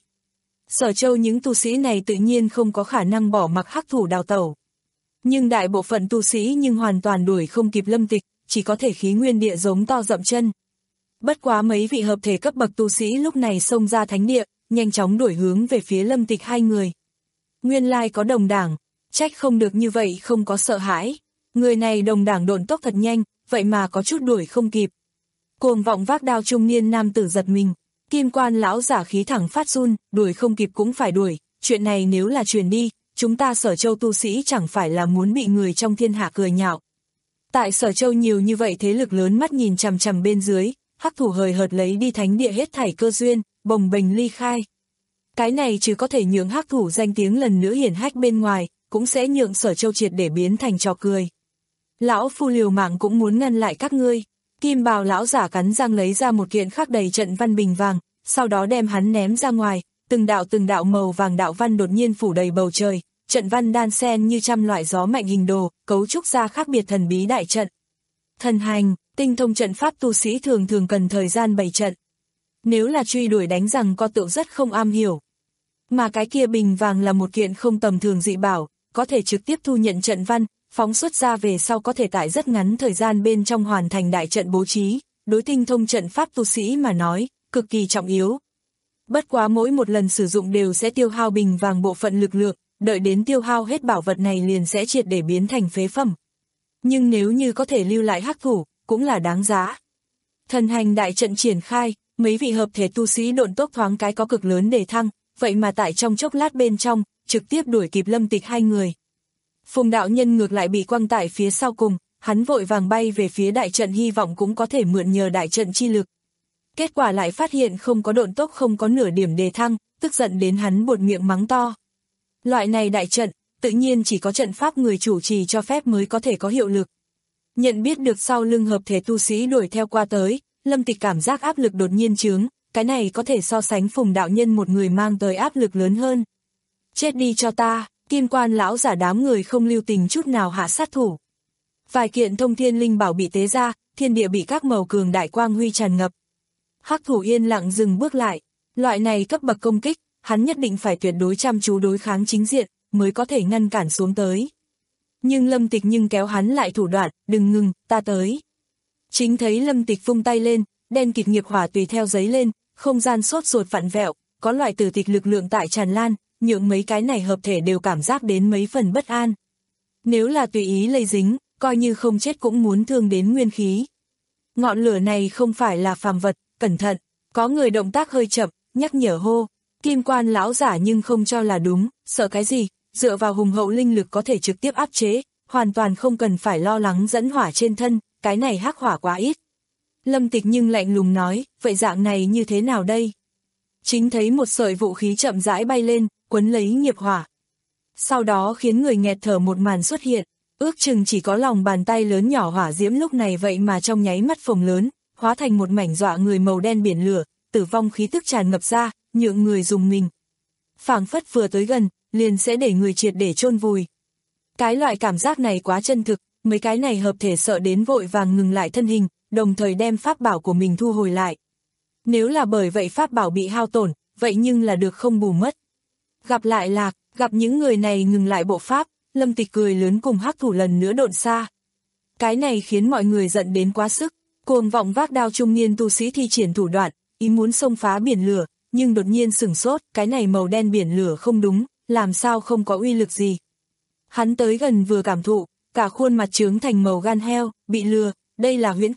Sở Châu những tu sĩ này tự nhiên không có khả năng bỏ mặc Hắc thủ đào tẩu. Nhưng đại bộ phận tu sĩ nhưng hoàn toàn đuổi không kịp Lâm Tịch, chỉ có thể khí nguyên địa giống to dậm chân. Bất quá mấy vị hợp thể cấp bậc tu sĩ lúc này xông ra thánh địa, nhanh chóng đuổi hướng về phía Lâm Tịch hai người. Nguyên lai có đồng đảng, trách không được như vậy không có sợ hãi. Người này đồng đảng độn tốc thật nhanh, vậy mà có chút đuổi không kịp. Cuồng vọng vác đao trung niên nam tử giật mình, kim quan lão giả khí thẳng phát run, đuổi không kịp cũng phải đuổi, chuyện này nếu là truyền đi, chúng ta Sở Châu tu sĩ chẳng phải là muốn bị người trong thiên hạ cười nhạo. Tại Sở Châu nhiều như vậy thế lực lớn mắt nhìn chằm chằm bên dưới, Hắc thủ hời hợt lấy đi thánh địa hết thảy cơ duyên, bồng bềnh ly khai. Cái này chứ có thể nhượng Hắc thủ danh tiếng lần nữa hiển hách bên ngoài, cũng sẽ nhượng Sở Châu triệt để biến thành trò cười. Lão phu liều mạng cũng muốn ngăn lại các ngươi. Kim bào lão giả cắn răng lấy ra một kiện khắc đầy trận văn bình vàng, sau đó đem hắn ném ra ngoài, từng đạo từng đạo màu vàng đạo văn đột nhiên phủ đầy bầu trời, trận văn đan xen như trăm loại gió mạnh hình đồ, cấu trúc ra khác biệt thần bí đại trận. Thần hành, tinh thông trận pháp tu sĩ thường thường cần thời gian bày trận. Nếu là truy đuổi đánh rằng co tựu rất không am hiểu. Mà cái kia bình vàng là một kiện không tầm thường dị bảo, có thể trực tiếp thu nhận trận văn, phóng xuất ra về sau có thể tại rất ngắn thời gian bên trong hoàn thành đại trận bố trí, đối tinh thông trận pháp tu sĩ mà nói, cực kỳ trọng yếu. Bất quá mỗi một lần sử dụng đều sẽ tiêu hao bình vàng bộ phận lực lượng, đợi đến tiêu hao hết bảo vật này liền sẽ triệt để biến thành phế phẩm. Nhưng nếu như có thể lưu lại Hắc thủ, cũng là đáng giá. Thần hành đại trận triển khai, mấy vị hợp thể tu sĩ độn tốc thoáng cái có cực lớn để thăng, vậy mà tại trong chốc lát bên trong, trực tiếp đuổi kịp Lâm Tịch hai người. Phùng đạo nhân ngược lại bị quăng tại phía sau cùng, hắn vội vàng bay về phía đại trận hy vọng cũng có thể mượn nhờ đại trận chi lực. Kết quả lại phát hiện không có độn tốc không có nửa điểm đề thăng, tức giận đến hắn buột miệng mắng to. Loại này đại trận, tự nhiên chỉ có trận pháp người chủ trì cho phép mới có thể có hiệu lực. Nhận biết được sau lưng hợp thể tu sĩ đuổi theo qua tới, Lâm Tịch cảm giác áp lực đột nhiên chướng, cái này có thể so sánh Phùng đạo nhân một người mang tới áp lực lớn hơn. Chết đi cho ta, kim quan lão giả đám người không lưu tình chút nào hạ sát thủ. Vài kiện thông thiên linh bảo bị tế ra, thiên địa bị các màu cường đại quang huy tràn ngập. Hắc thủ yên lặng dừng bước lại, loại này cấp bậc công kích, hắn nhất định phải tuyệt đối chăm chú đối kháng chính diện, mới có thể ngăn cản xuống tới. Nhưng Lâm Tịch nhưng kéo hắn lại thủ đoạn, đừng ngừng, ta tới. Chính thấy Lâm Tịch vung tay lên, đen kịt nghiệp hỏa tùy theo giấy lên, không gian sốt ruột vặn vẹo, có loại tử tịch lực lượng tại tràn lan, nhượng mấy cái này hợp thể đều cảm giác đến mấy phần bất an. Nếu là tùy ý lây dính, coi như không chết cũng muốn thương đến nguyên khí. Ngọn lửa này không phải là phàm vật, cẩn thận, có người động tác hơi chậm, nhắc nhở hô. Kim quan lão giả nhưng không cho là đúng, sợ cái gì, dựa vào hùng hậu linh lực có thể trực tiếp áp chế, hoàn toàn không cần phải lo lắng dẫn hỏa trên thân, cái này hắc hỏa quá ít. Lâm Tịch nhưng lạnh lùng nói, vậy dạng này như thế nào đây? Chính thấy một sợi vũ khí chậm rãi bay lên, quấn lấy nghiệp hỏa. Sau đó khiến người nghẹt thở một màn xuất hiện, ước chừng chỉ có lòng bàn tay lớn nhỏ hỏa diễm lúc này vậy mà trong nháy mắt phồng lớn, hóa thành một mảnh dọa người màu đen biển lửa, tử vong khí tức tràn ngập ra, nhượng người dùng mình. Phảng phất vừa tới gần, liền sẽ để người triệt để chôn vùi. Cái loại cảm giác này quá chân thực, mấy cái này hợp thể sợ đến vội vàng ngừng lại thân hình, đồng thời đem pháp bảo của mình thu hồi lại. Nếu là bởi vậy pháp bảo bị hao tổn, vậy nhưng là được không bù mất. Gặp lại lạc, gặp những người này ngừng lại bộ pháp, Lâm Tịch cười lớn cùng Hắc thủ lần nữa độn xa. Cái này khiến mọi người giận đến quá sức, cuồng vọng vác đao trung niên tu sĩ thi triển thủ đoạn, ý muốn xông phá biển lửa, nhưng đột nhiên sửng sốt, cái này màu đen biển lửa không đúng, làm sao không có uy lực gì. Hắn tới gần vừa cảm thụ, cả khuôn mặt trướng thành màu gan heo, bị lừa, đây là huyễn thuật,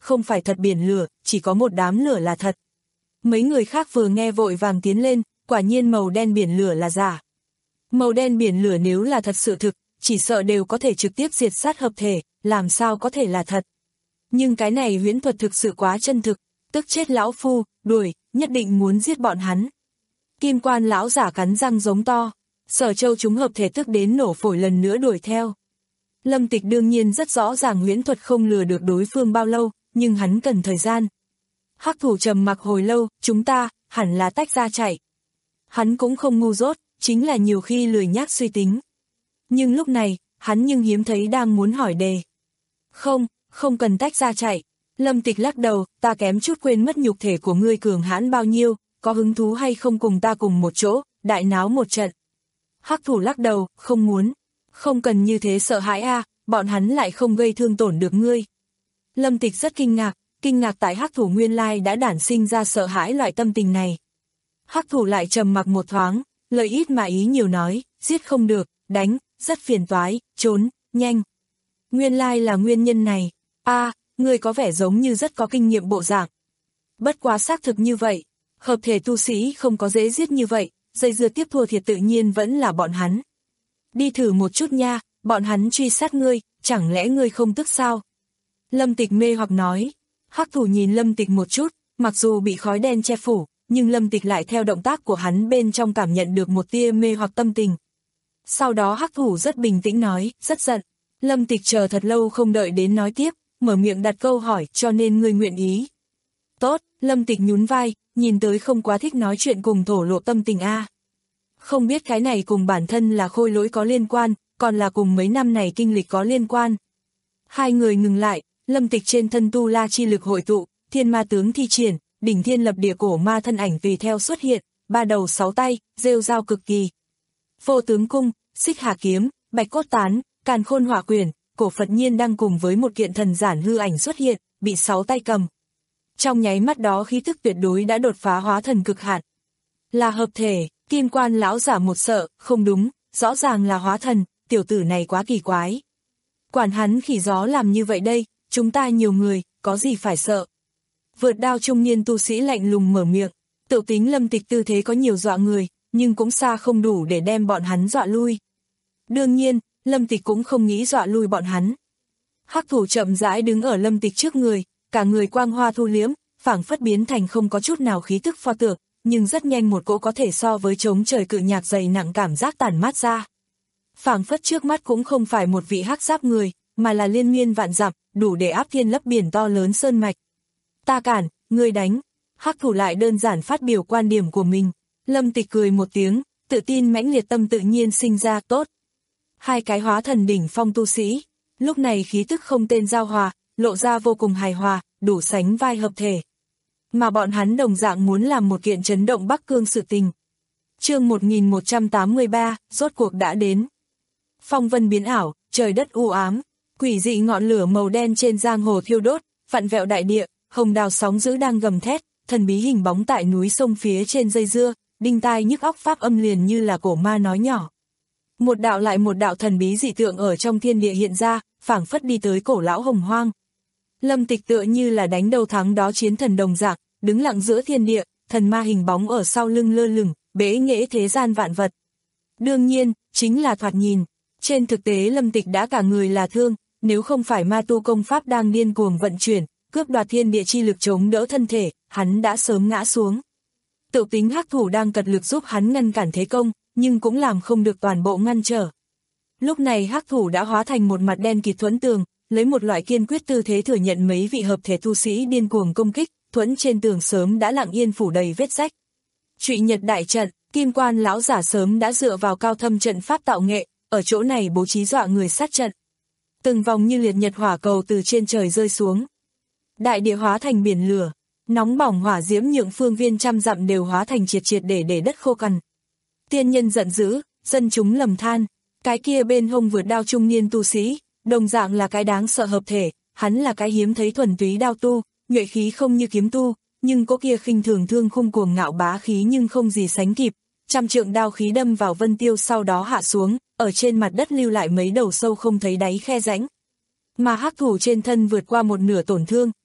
không phải thật biển lửa, chỉ có một đám lửa là thật. Mấy người khác vừa nghe vội vàng tiến lên, quả nhiên màu đen biển lửa là giả. Màu đen biển lửa nếu là thật sự thực, chỉ sợ đều có thể trực tiếp diệt sát hợp thể, làm sao có thể là thật. Nhưng cái này huyễn thuật thực sự quá chân thực, tức chết lão phu, đuổi, nhất định muốn giết bọn hắn. Kim quan lão giả cắn răng giống to, Sở Châu chúng hợp thể tức đến nổ phổi lần nữa đuổi theo. Lâm Tịch đương nhiên rất rõ ràng huyễn thuật không lừa được đối phương bao lâu, nhưng hắn cần thời gian. Hắc thủ trầm mặc hồi lâu, chúng ta, hẳn là tách ra chạy. Hắn cũng không ngu dốt, chính là nhiều khi lười nhác suy tính. Nhưng lúc này, hắn nhưng hiếm thấy đang muốn hỏi đề. Không, không cần tách ra chạy. Lâm Tịch lắc đầu, ta kém chút quên mất nhục thể của ngươi cường hãn bao nhiêu, có hứng thú hay không cùng ta cùng một chỗ, đại náo một trận. Hắc thủ lắc đầu, không muốn. Không cần như thế sợ hãi a, bọn hắn lại không gây thương tổn được ngươi. Lâm Tịch rất kinh ngạc, kinh ngạc tại hắc thủ nguyên lai đã đản sinh ra sợ hãi loại tâm tình này. Hắc thủ lại trầm mặc một thoáng, lời ít mà ý nhiều nói, giết không được, đánh, rất phiền toái, trốn, nhanh. Nguyên lai là nguyên nhân này, a, ngươi có vẻ giống như rất có kinh nghiệm bộ dạng. Bất quá xác thực như vậy, hợp thể tu sĩ không có dễ giết như vậy, dây dưa tiếp thua thiệt tự nhiên vẫn là bọn hắn. Đi thử một chút nha, bọn hắn truy sát ngươi, chẳng lẽ ngươi không tức sao? Lâm Tịch mê hoặc nói. Hắc thủ nhìn Lâm Tịch một chút, mặc dù bị khói đen che phủ, nhưng Lâm Tịch lại theo động tác của hắn bên trong cảm nhận được một tia mê hoặc tâm tình. Sau đó hắc thủ rất bình tĩnh nói, rất giận. Lâm Tịch chờ thật lâu không đợi đến nói tiếp, mở miệng đặt câu hỏi, cho nên ngươi nguyện ý. Tốt, Lâm Tịch nhún vai, nhìn tới không quá thích nói chuyện cùng thổ lộ tâm tình a. Không biết cái này cùng bản thân là khôi lỗi có liên quan, còn là cùng mấy năm này kinh lịch có liên quan. Hai người ngừng lại, Lâm Tịch trên thân tu la chi lực hội tụ, thiên ma tướng thi triển, đỉnh thiên lập địa cổ ma thân ảnh tùy theo xuất hiện, ba đầu sáu tay, rêu rao cực kỳ. Vô tướng cung, xích hà kiếm, bạch cốt tán, càn khôn hỏa quyền, cổ Phật nhiên đang cùng với một kiện thần giản hư ảnh xuất hiện, bị sáu tay cầm. Trong nháy mắt đó khí thức tuyệt đối đã đột phá hóa thần cực hạn. Là hợp thể, kim quan lão giả một sợ, không đúng, rõ ràng là hóa thần, tiểu tử này quá kỳ quái. Quản hắn khỉ gió làm như vậy đây, chúng ta nhiều người, có gì phải sợ. Vượt đao trung niên tu sĩ lạnh lùng mở miệng, tự tính Lâm Tịch tư thế có nhiều dọa người, nhưng cũng xa không đủ để đem bọn hắn dọa lui. Đương nhiên, Lâm Tịch cũng không nghĩ dọa lui bọn hắn. Hắc thủ chậm rãi đứng ở Lâm Tịch trước người, cả người quang hoa thu liếm, phảng phất biến thành không có chút nào khí tức pho tượng, nhưng rất nhanh một cỗ có thể so với trống trời cự nhạc dày nặng cảm giác tản mát ra. Phảng phất trước mắt cũng không phải một vị hắc giáp người, mà là liên miên vạn dặm, đủ để áp thiên lấp biển to lớn sơn mạch. Ta cản, ngươi đánh. Hắc thủ lại đơn giản phát biểu quan điểm của mình. Lâm Tịch cười một tiếng, tự tin mãnh liệt tâm tự nhiên sinh ra, tốt. Hai cái hóa thần đỉnh phong tu sĩ, lúc này khí tức không tên giao hòa, lộ ra vô cùng hài hòa, đủ sánh vai hợp thể. Mà bọn hắn đồng dạng muốn làm một kiện chấn động Bắc Cương sự tình. Chương một nghìn một trăm tám mươi ba, rốt cuộc đã đến. Phong vân biến ảo, trời đất u ám, quỷ dị ngọn lửa màu đen trên giang hồ thiêu đốt, vặn vẹo đại địa, hồng đào sóng dữ đang gầm thét, thần bí hình bóng tại núi sông phía trên dây dưa, đinh tai nhức óc pháp âm liền như là cổ ma nói nhỏ. Một đạo lại một đạo thần bí dị tượng ở trong thiên địa hiện ra, phảng phất đi tới cổ lão hồng hoang. Lâm Tịch tựa như là đánh đầu thắng đó chiến thần đồng dạng, đứng lặng giữa thiên địa, thần ma hình bóng ở sau lưng lơ lửng, bế nghệ thế gian vạn vật. Đương nhiên, chính là thoạt nhìn. Trên thực tế Lâm Tịch đã cả người là thương, nếu không phải ma tu công pháp đang điên cuồng vận chuyển, cướp đoạt thiên địa chi lực chống đỡ thân thể, hắn đã sớm ngã xuống. Tự tính hắc thủ đang cật lực giúp hắn ngăn cản thế công, nhưng cũng làm không được toàn bộ ngăn trở. Lúc này hắc thủ đã hóa thành một mặt đen kịt thuẫn tường, lấy một loại kiên quyết tư thế thừa nhận mấy vị hợp thể tu sĩ điên cuồng công kích, thuẫn trên tường sớm đã lặng yên phủ đầy vết rách. Trụy Nhật đại trận, kim quan lão giả sớm đã dựa vào cao thâm trận pháp tạo nghệ, ở chỗ này bố trí dọa người sát trận. Từng vòng như liệt nhật hỏa cầu từ trên trời rơi xuống. Đại địa hóa thành biển lửa, nóng bỏng hỏa diễm nhượng phương viên trăm dặm đều hóa thành triệt triệt để để đất khô cằn. Tiên nhân giận dữ, dân chúng lầm than, cái kia bên hông vượt đao trung niên tu sĩ, đồng dạng là cái đáng sợ hợp thể, hắn là cái hiếm thấy thuần túy đao tu, nhuệ khí không như kiếm tu, nhưng có kia khinh thường thương khung cuồng ngạo bá khí nhưng không gì sánh kịp. Trăm trượng đao khí đâm vào vân tiêu sau đó hạ xuống, ở trên mặt đất lưu lại mấy đầu sâu không thấy đáy khe rãnh. Mà hắc thủ trên thân vượt qua một nửa tổn thương,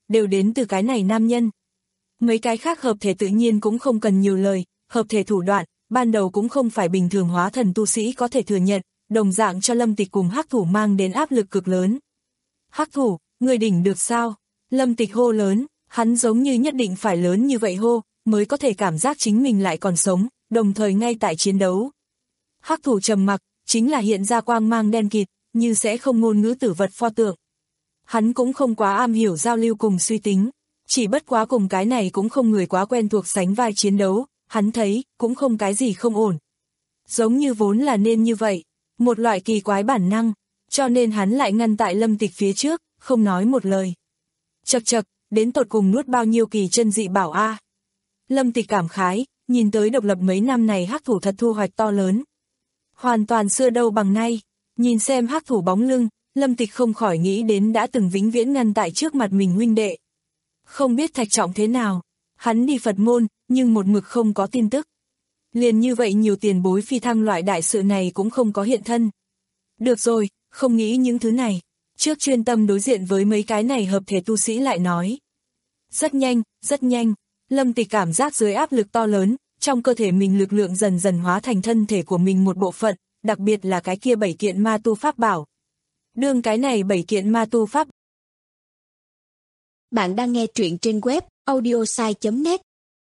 đều đến từ cái này nam nhân. Mấy cái khác hợp thể tự nhiên cũng không cần nhiều lời, hợp thể thủ đoạn, ban đầu cũng không phải bình thường hóa thần tu sĩ có thể thừa nhận, đồng dạng cho Lâm Tịch cùng Hắc Thủ mang đến áp lực cực lớn. Hắc Thủ, người đỉnh được sao? Lâm Tịch hô lớn, hắn giống như nhất định phải lớn như vậy hô, mới có thể cảm giác chính mình lại còn sống, đồng thời ngay tại chiến đấu. Hắc Thủ trầm mặc, chính là hiện ra quang mang đen kịt, như sẽ không ngôn ngữ tử vật pho tượng. Hắn cũng không quá am hiểu giao lưu cùng suy tính, chỉ bất quá cùng cái này cũng không người quá quen thuộc sánh vai chiến đấu, hắn thấy, cũng không cái gì không ổn. Giống như vốn là nên như vậy, một loại kỳ quái bản năng, cho nên hắn lại ngăn tại Lâm Tịch phía trước, không nói một lời. Chậc chậc, đến tột cùng nuốt bao nhiêu kỳ chân dị bảo a. À. Lâm Tịch cảm khái, nhìn tới độc lập mấy năm này Hắc Thủ thật thu hoạch to lớn. Hoàn toàn xưa đâu bằng nay, nhìn xem Hắc Thủ bóng lưng, Lâm Tịch không khỏi nghĩ đến đã từng vĩnh viễn ngăn tại trước mặt mình huynh đệ. Không biết Thạch Trọng thế nào, hắn đi Phật môn, nhưng một mực không có tin tức. Liền như vậy nhiều tiền bối phi thăng loại đại sự này cũng không có hiện thân. Được rồi, không nghĩ những thứ này, trước chuyên tâm đối diện với mấy cái này hợp thể tu sĩ lại nói. Rất nhanh, rất nhanh, Lâm Tịch cảm giác dưới áp lực to lớn, trong cơ thể mình lực lượng dần dần hóa thành thân thể của mình một bộ phận, đặc biệt là cái kia bảy kiện ma tu pháp bảo. Đương cái này bảy kiện ma tu pháp. Bạn đang nghe truyện trên web audiosai chấm net.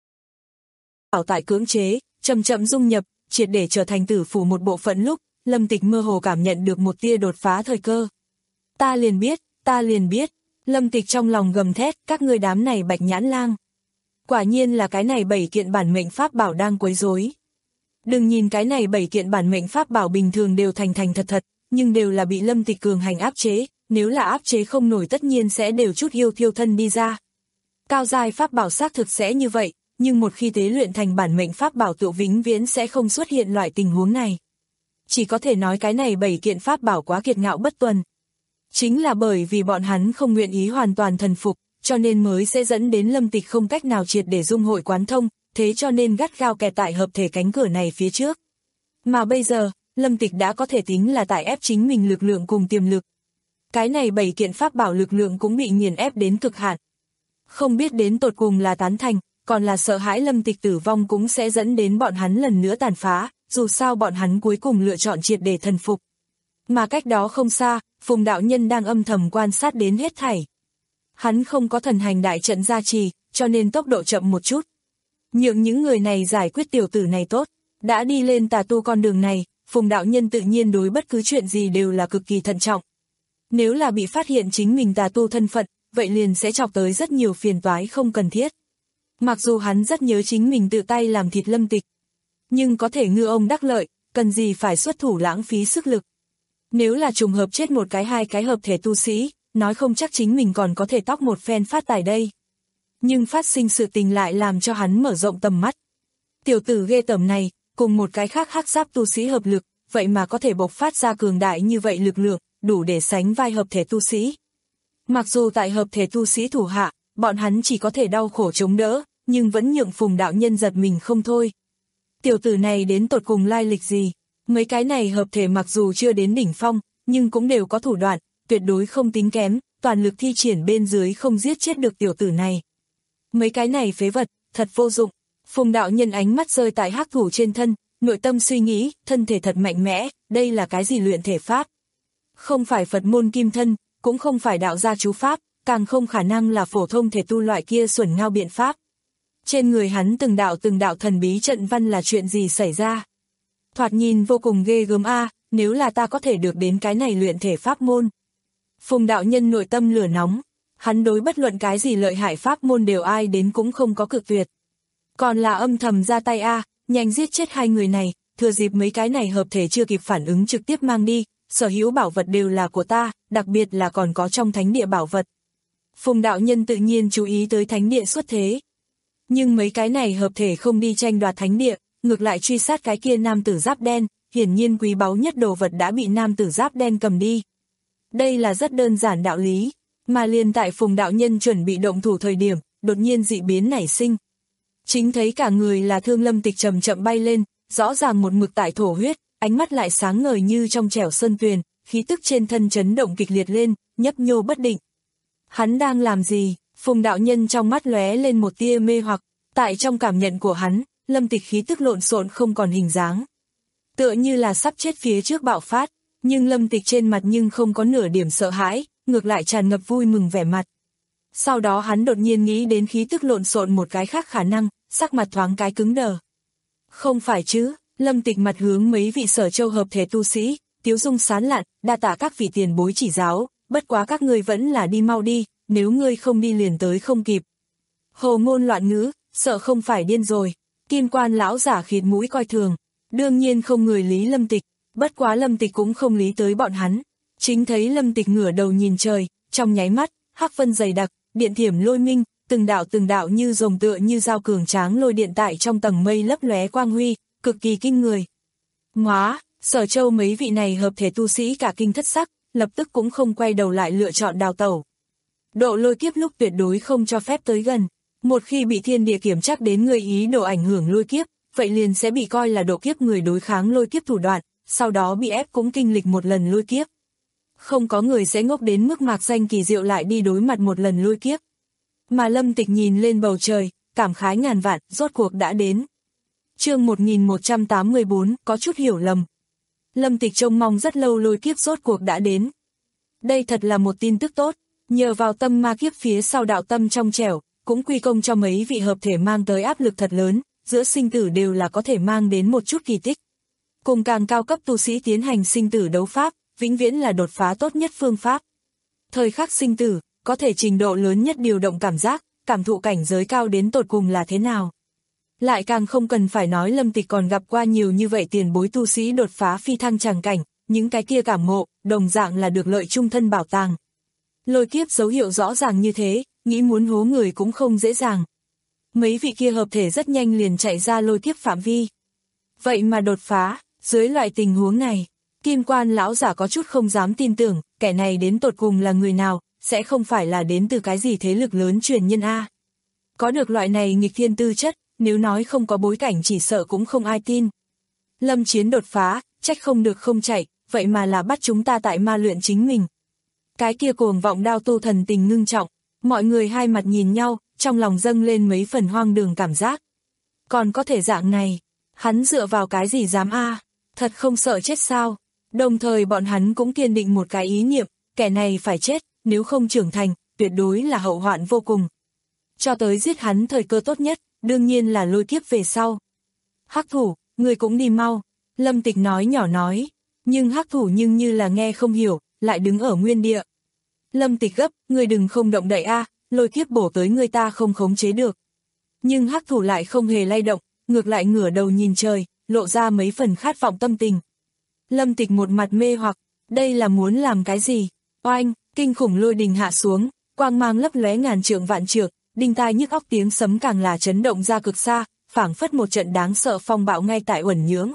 Bảo tại cưỡng chế, chậm chậm dung nhập, triệt để trở thành tử phủ một bộ phận lúc, Lâm Tịch mơ hồ cảm nhận được một tia đột phá thời cơ. Ta liền biết, ta liền biết, Lâm Tịch trong lòng gầm thét, các ngươi đám này bạch nhãn lang. Quả nhiên là cái này bảy kiện bản mệnh pháp bảo đang quấy rối. Đừng nhìn cái này bảy kiện bản mệnh pháp bảo bình thường đều thành thành thật thật, nhưng đều là bị Lâm Tịch cường hành áp chế, nếu là áp chế không nổi tất nhiên sẽ đều chút yêu thiêu thân đi ra. Cao giai pháp bảo xác thực sẽ như vậy, nhưng một khi tế luyện thành bản mệnh pháp bảo tự vĩnh viễn sẽ không xuất hiện loại tình huống này. Chỉ có thể nói cái này bảy kiện pháp bảo quá kiệt ngạo bất tuần. Chính là bởi vì bọn hắn không nguyện ý hoàn toàn thần phục, cho nên mới sẽ dẫn đến Lâm Tịch không cách nào triệt để dung hội quán thông, thế cho nên gắt gao kẹt tại hợp thể cánh cửa này phía trước. Mà bây giờ, Lâm Tịch đã có thể tính là tải ép chính mình lực lượng cùng tiềm lực. Cái này bảy kiện pháp bảo lực lượng cũng bị nghiền ép đến cực hạn. Không biết đến tột cùng là tán thành, còn là sợ hãi Lâm Tịch tử vong cũng sẽ dẫn đến bọn hắn lần nữa tàn phá, dù sao bọn hắn cuối cùng lựa chọn triệt để thần phục. Mà cách đó không xa, Phùng đạo nhân đang âm thầm quan sát đến hết thảy. Hắn không có thần hành đại trận gia trì, cho nên tốc độ chậm một chút. Nhượng những người này giải quyết tiểu tử này tốt, đã đi lên tà tu con đường này, Phùng đạo nhân tự nhiên đối bất cứ chuyện gì đều là cực kỳ thận trọng. Nếu là bị phát hiện chính mình tà tu thân phận, vậy liền sẽ chọc tới rất nhiều phiền toái không cần thiết. Mặc dù hắn rất nhớ chính mình tự tay làm thịt Lâm Tịch, nhưng có thể ngư ông đắc lợi, cần gì phải xuất thủ lãng phí sức lực. Nếu là trùng hợp chết một cái hai cái hợp thể tu sĩ, nói không chắc chính mình còn có thể tóc một phen phát tài đây. Nhưng phát sinh sự tình lại làm cho hắn mở rộng tầm mắt. Tiểu tử ghê tởm này, cùng một cái khác hắc giáp tu sĩ hợp lực, vậy mà có thể bộc phát ra cường đại như vậy lực lượng, đủ để sánh vai hợp thể tu sĩ. Mặc dù tại hợp thể tu sĩ thủ hạ, bọn hắn chỉ có thể đau khổ chống đỡ, nhưng vẫn nhượng Phùng đạo nhân giật mình không thôi. Tiểu tử này đến tột cùng lai lịch gì? Mấy cái này hợp thể mặc dù chưa đến đỉnh phong, nhưng cũng đều có thủ đoạn, tuyệt đối không tính kém, toàn lực thi triển bên dưới không giết chết được tiểu tử này. Mấy cái này phế vật, thật vô dụng. Phùng đạo nhân ánh mắt rơi tại Hắc Thủ trên thân, nội tâm suy nghĩ, thân thể thật mạnh mẽ, đây là cái gì luyện thể pháp? Không phải Phật môn kim thân, cũng không phải đạo gia chú pháp, càng không khả năng là phổ thông thể tu loại kia xuẩn ngao biện pháp. Trên người hắn từng đạo từng đạo thần bí trận văn là chuyện gì xảy ra? Thoạt nhìn vô cùng ghê gớm a, nếu là ta có thể được đến cái này luyện thể pháp môn. Phùng đạo nhân nội tâm lửa nóng, hắn đối bất luận cái gì lợi hại pháp môn đều ai đến cũng không có cực tuyệt. Còn là âm thầm ra tay a, nhanh giết chết hai người này, thừa dịp mấy cái này hợp thể chưa kịp phản ứng trực tiếp mang đi, sở hữu bảo vật đều là của ta, đặc biệt là còn có trong thánh địa bảo vật. Phùng đạo nhân tự nhiên chú ý tới thánh địa xuất thế. Nhưng mấy cái này hợp thể không đi tranh đoạt thánh địa, ngược lại truy sát cái kia nam tử giáp đen, hiển nhiên quý báu nhất đồ vật đã bị nam tử giáp đen cầm đi. Đây là rất đơn giản đạo lý, mà liền tại Phùng đạo nhân chuẩn bị động thủ thời điểm, đột nhiên dị biến nảy sinh. Chính thấy cả người là Thương Lâm Tịch chậm chậm bay lên, rõ ràng một mực tại thổ huyết, ánh mắt lại sáng ngời như trong trẻo sơn tuyền, khí tức trên thân chấn động kịch liệt lên, nhấp nhô bất định. Hắn đang làm gì? Phùng đạo nhân trong mắt lóe lên một tia mê hoặc, tại trong cảm nhận của hắn, Lâm Tịch khí tức lộn xộn không còn hình dáng. Tựa như là sắp chết phía trước bạo phát, nhưng Lâm Tịch trên mặt nhưng không có nửa điểm sợ hãi, ngược lại tràn ngập vui mừng vẻ mặt. Sau đó hắn đột nhiên nghĩ đến khí tức lộn xộn một cái khác khả năng, sắc mặt thoáng cái cứng đờ. Không phải chứ, Lâm Tịch mặt hướng mấy vị Sở Châu hợp thể tu sĩ, tiếu dung sán lạn, đa tạ các vị tiền bối chỉ giáo, bất quá các ngươi vẫn là đi mau đi, nếu ngươi không đi liền tới không kịp. Hồ ngôn loạn ngữ, sợ không phải điên rồi. Kim Quan lão giả khịt mũi coi thường, đương nhiên không người lý Lâm Tịch, bất quá Lâm Tịch cũng không lý tới bọn hắn. Chính thấy Lâm Tịch ngửa đầu nhìn trời, trong nháy mắt, hắc vân dày đặc, điện thiểm lôi minh, từng đạo từng đạo như rồng tựa như dao cường tráng lôi điện tại trong tầng mây lấp lóe quang huy, cực kỳ kinh người. Ngoá, Sở Châu mấy vị này hợp thể tu sĩ cả kinh thất sắc, lập tức cũng không quay đầu lại lựa chọn đào tẩu. Độ lôi kiếp lúc tuyệt đối không cho phép tới gần. Một khi bị thiên địa kiểm chắc đến người ý đồ ảnh hưởng lôi kiếp, vậy liền sẽ bị coi là độ kiếp người đối kháng lôi kiếp thủ đoạn, sau đó bị ép cũng kinh lịch một lần lôi kiếp. Không có người sẽ ngốc đến mức mạc danh kỳ diệu lại đi đối mặt một lần lôi kiếp. Mà Lâm Tịch nhìn lên bầu trời, cảm khái ngàn vạn, rốt cuộc đã đến. Chương một nghìn một trăm tám mươi bốn, có chút hiểu lầm. Lâm Tịch trông mong rất lâu lôi kiếp rốt cuộc đã đến. Đây thật là một tin tức tốt, nhờ vào tâm ma kiếp phía sau đạo tâm trong trẻo, cũng quy công cho mấy vị hợp thể mang tới áp lực thật lớn, giữa sinh tử đều là có thể mang đến một chút kỳ tích. Cùng càng cao cấp tu sĩ tiến hành sinh tử đấu pháp, vĩnh viễn là đột phá tốt nhất phương pháp. Thời khắc sinh tử, có thể trình độ lớn nhất điều động cảm giác, cảm thụ cảnh giới cao đến tột cùng là thế nào. Lại càng không cần phải nói Lâm Tịch còn gặp qua nhiều như vậy tiền bối tu sĩ đột phá phi thăng tràng cảnh, những cái kia cảm ngộ, đồng dạng là được lợi trung thân bảo tàng. Lôi kiếp dấu hiệu rõ ràng như thế, nghĩ muốn hố người cũng không dễ dàng. Mấy vị kia hợp thể rất nhanh liền chạy ra lôi kiếp phạm vi. Vậy mà đột phá, dưới loại tình huống này, Kim Quan lão giả có chút không dám tin tưởng, kẻ này đến tột cùng là người nào, sẽ không phải là đến từ cái gì thế lực lớn truyền nhân A. Có được loại này nghịch thiên tư chất, nếu nói không có bối cảnh chỉ sợ cũng không ai tin. Lâm Chiến đột phá, trách không được không chạy, vậy mà là bắt chúng ta tại ma luyện chính mình. Cái kia cuồng vọng đao tu thần tình ngưng trọng, mọi người hai mặt nhìn nhau, trong lòng dâng lên mấy phần hoang đường cảm giác. Còn có thể dạng này, hắn dựa vào cái gì dám a, thật không sợ chết sao? Đồng thời bọn hắn cũng kiên định một cái ý niệm, kẻ này phải chết, nếu không trưởng thành, tuyệt đối là hậu hoạn vô cùng. Cho tới giết hắn thời cơ tốt nhất, đương nhiên là lôi kiếp về sau. Hắc thủ, người cũng đi mau, Lâm Tịch nói nhỏ nói, nhưng hắc thủ nhưng như là nghe không hiểu, lại đứng ở nguyên địa. Lâm Tịch gấp, người đừng không động đậy a, lôi kiếp bổ tới người ta không khống chế được. Nhưng hắc thủ lại không hề lay động, ngược lại ngửa đầu nhìn trời, lộ ra mấy phần khát vọng tâm tình. Lâm Tịch một mặt mê hoặc, đây là muốn làm cái gì? Oanh, kinh khủng lôi đình hạ xuống, quang mang lấp lóe ngàn trượng vạn trượng, đinh tai nhức óc tiếng sấm càng là chấn động ra cực xa, phảng phất một trận đáng sợ phong bạo ngay tại uẩn nhưỡng.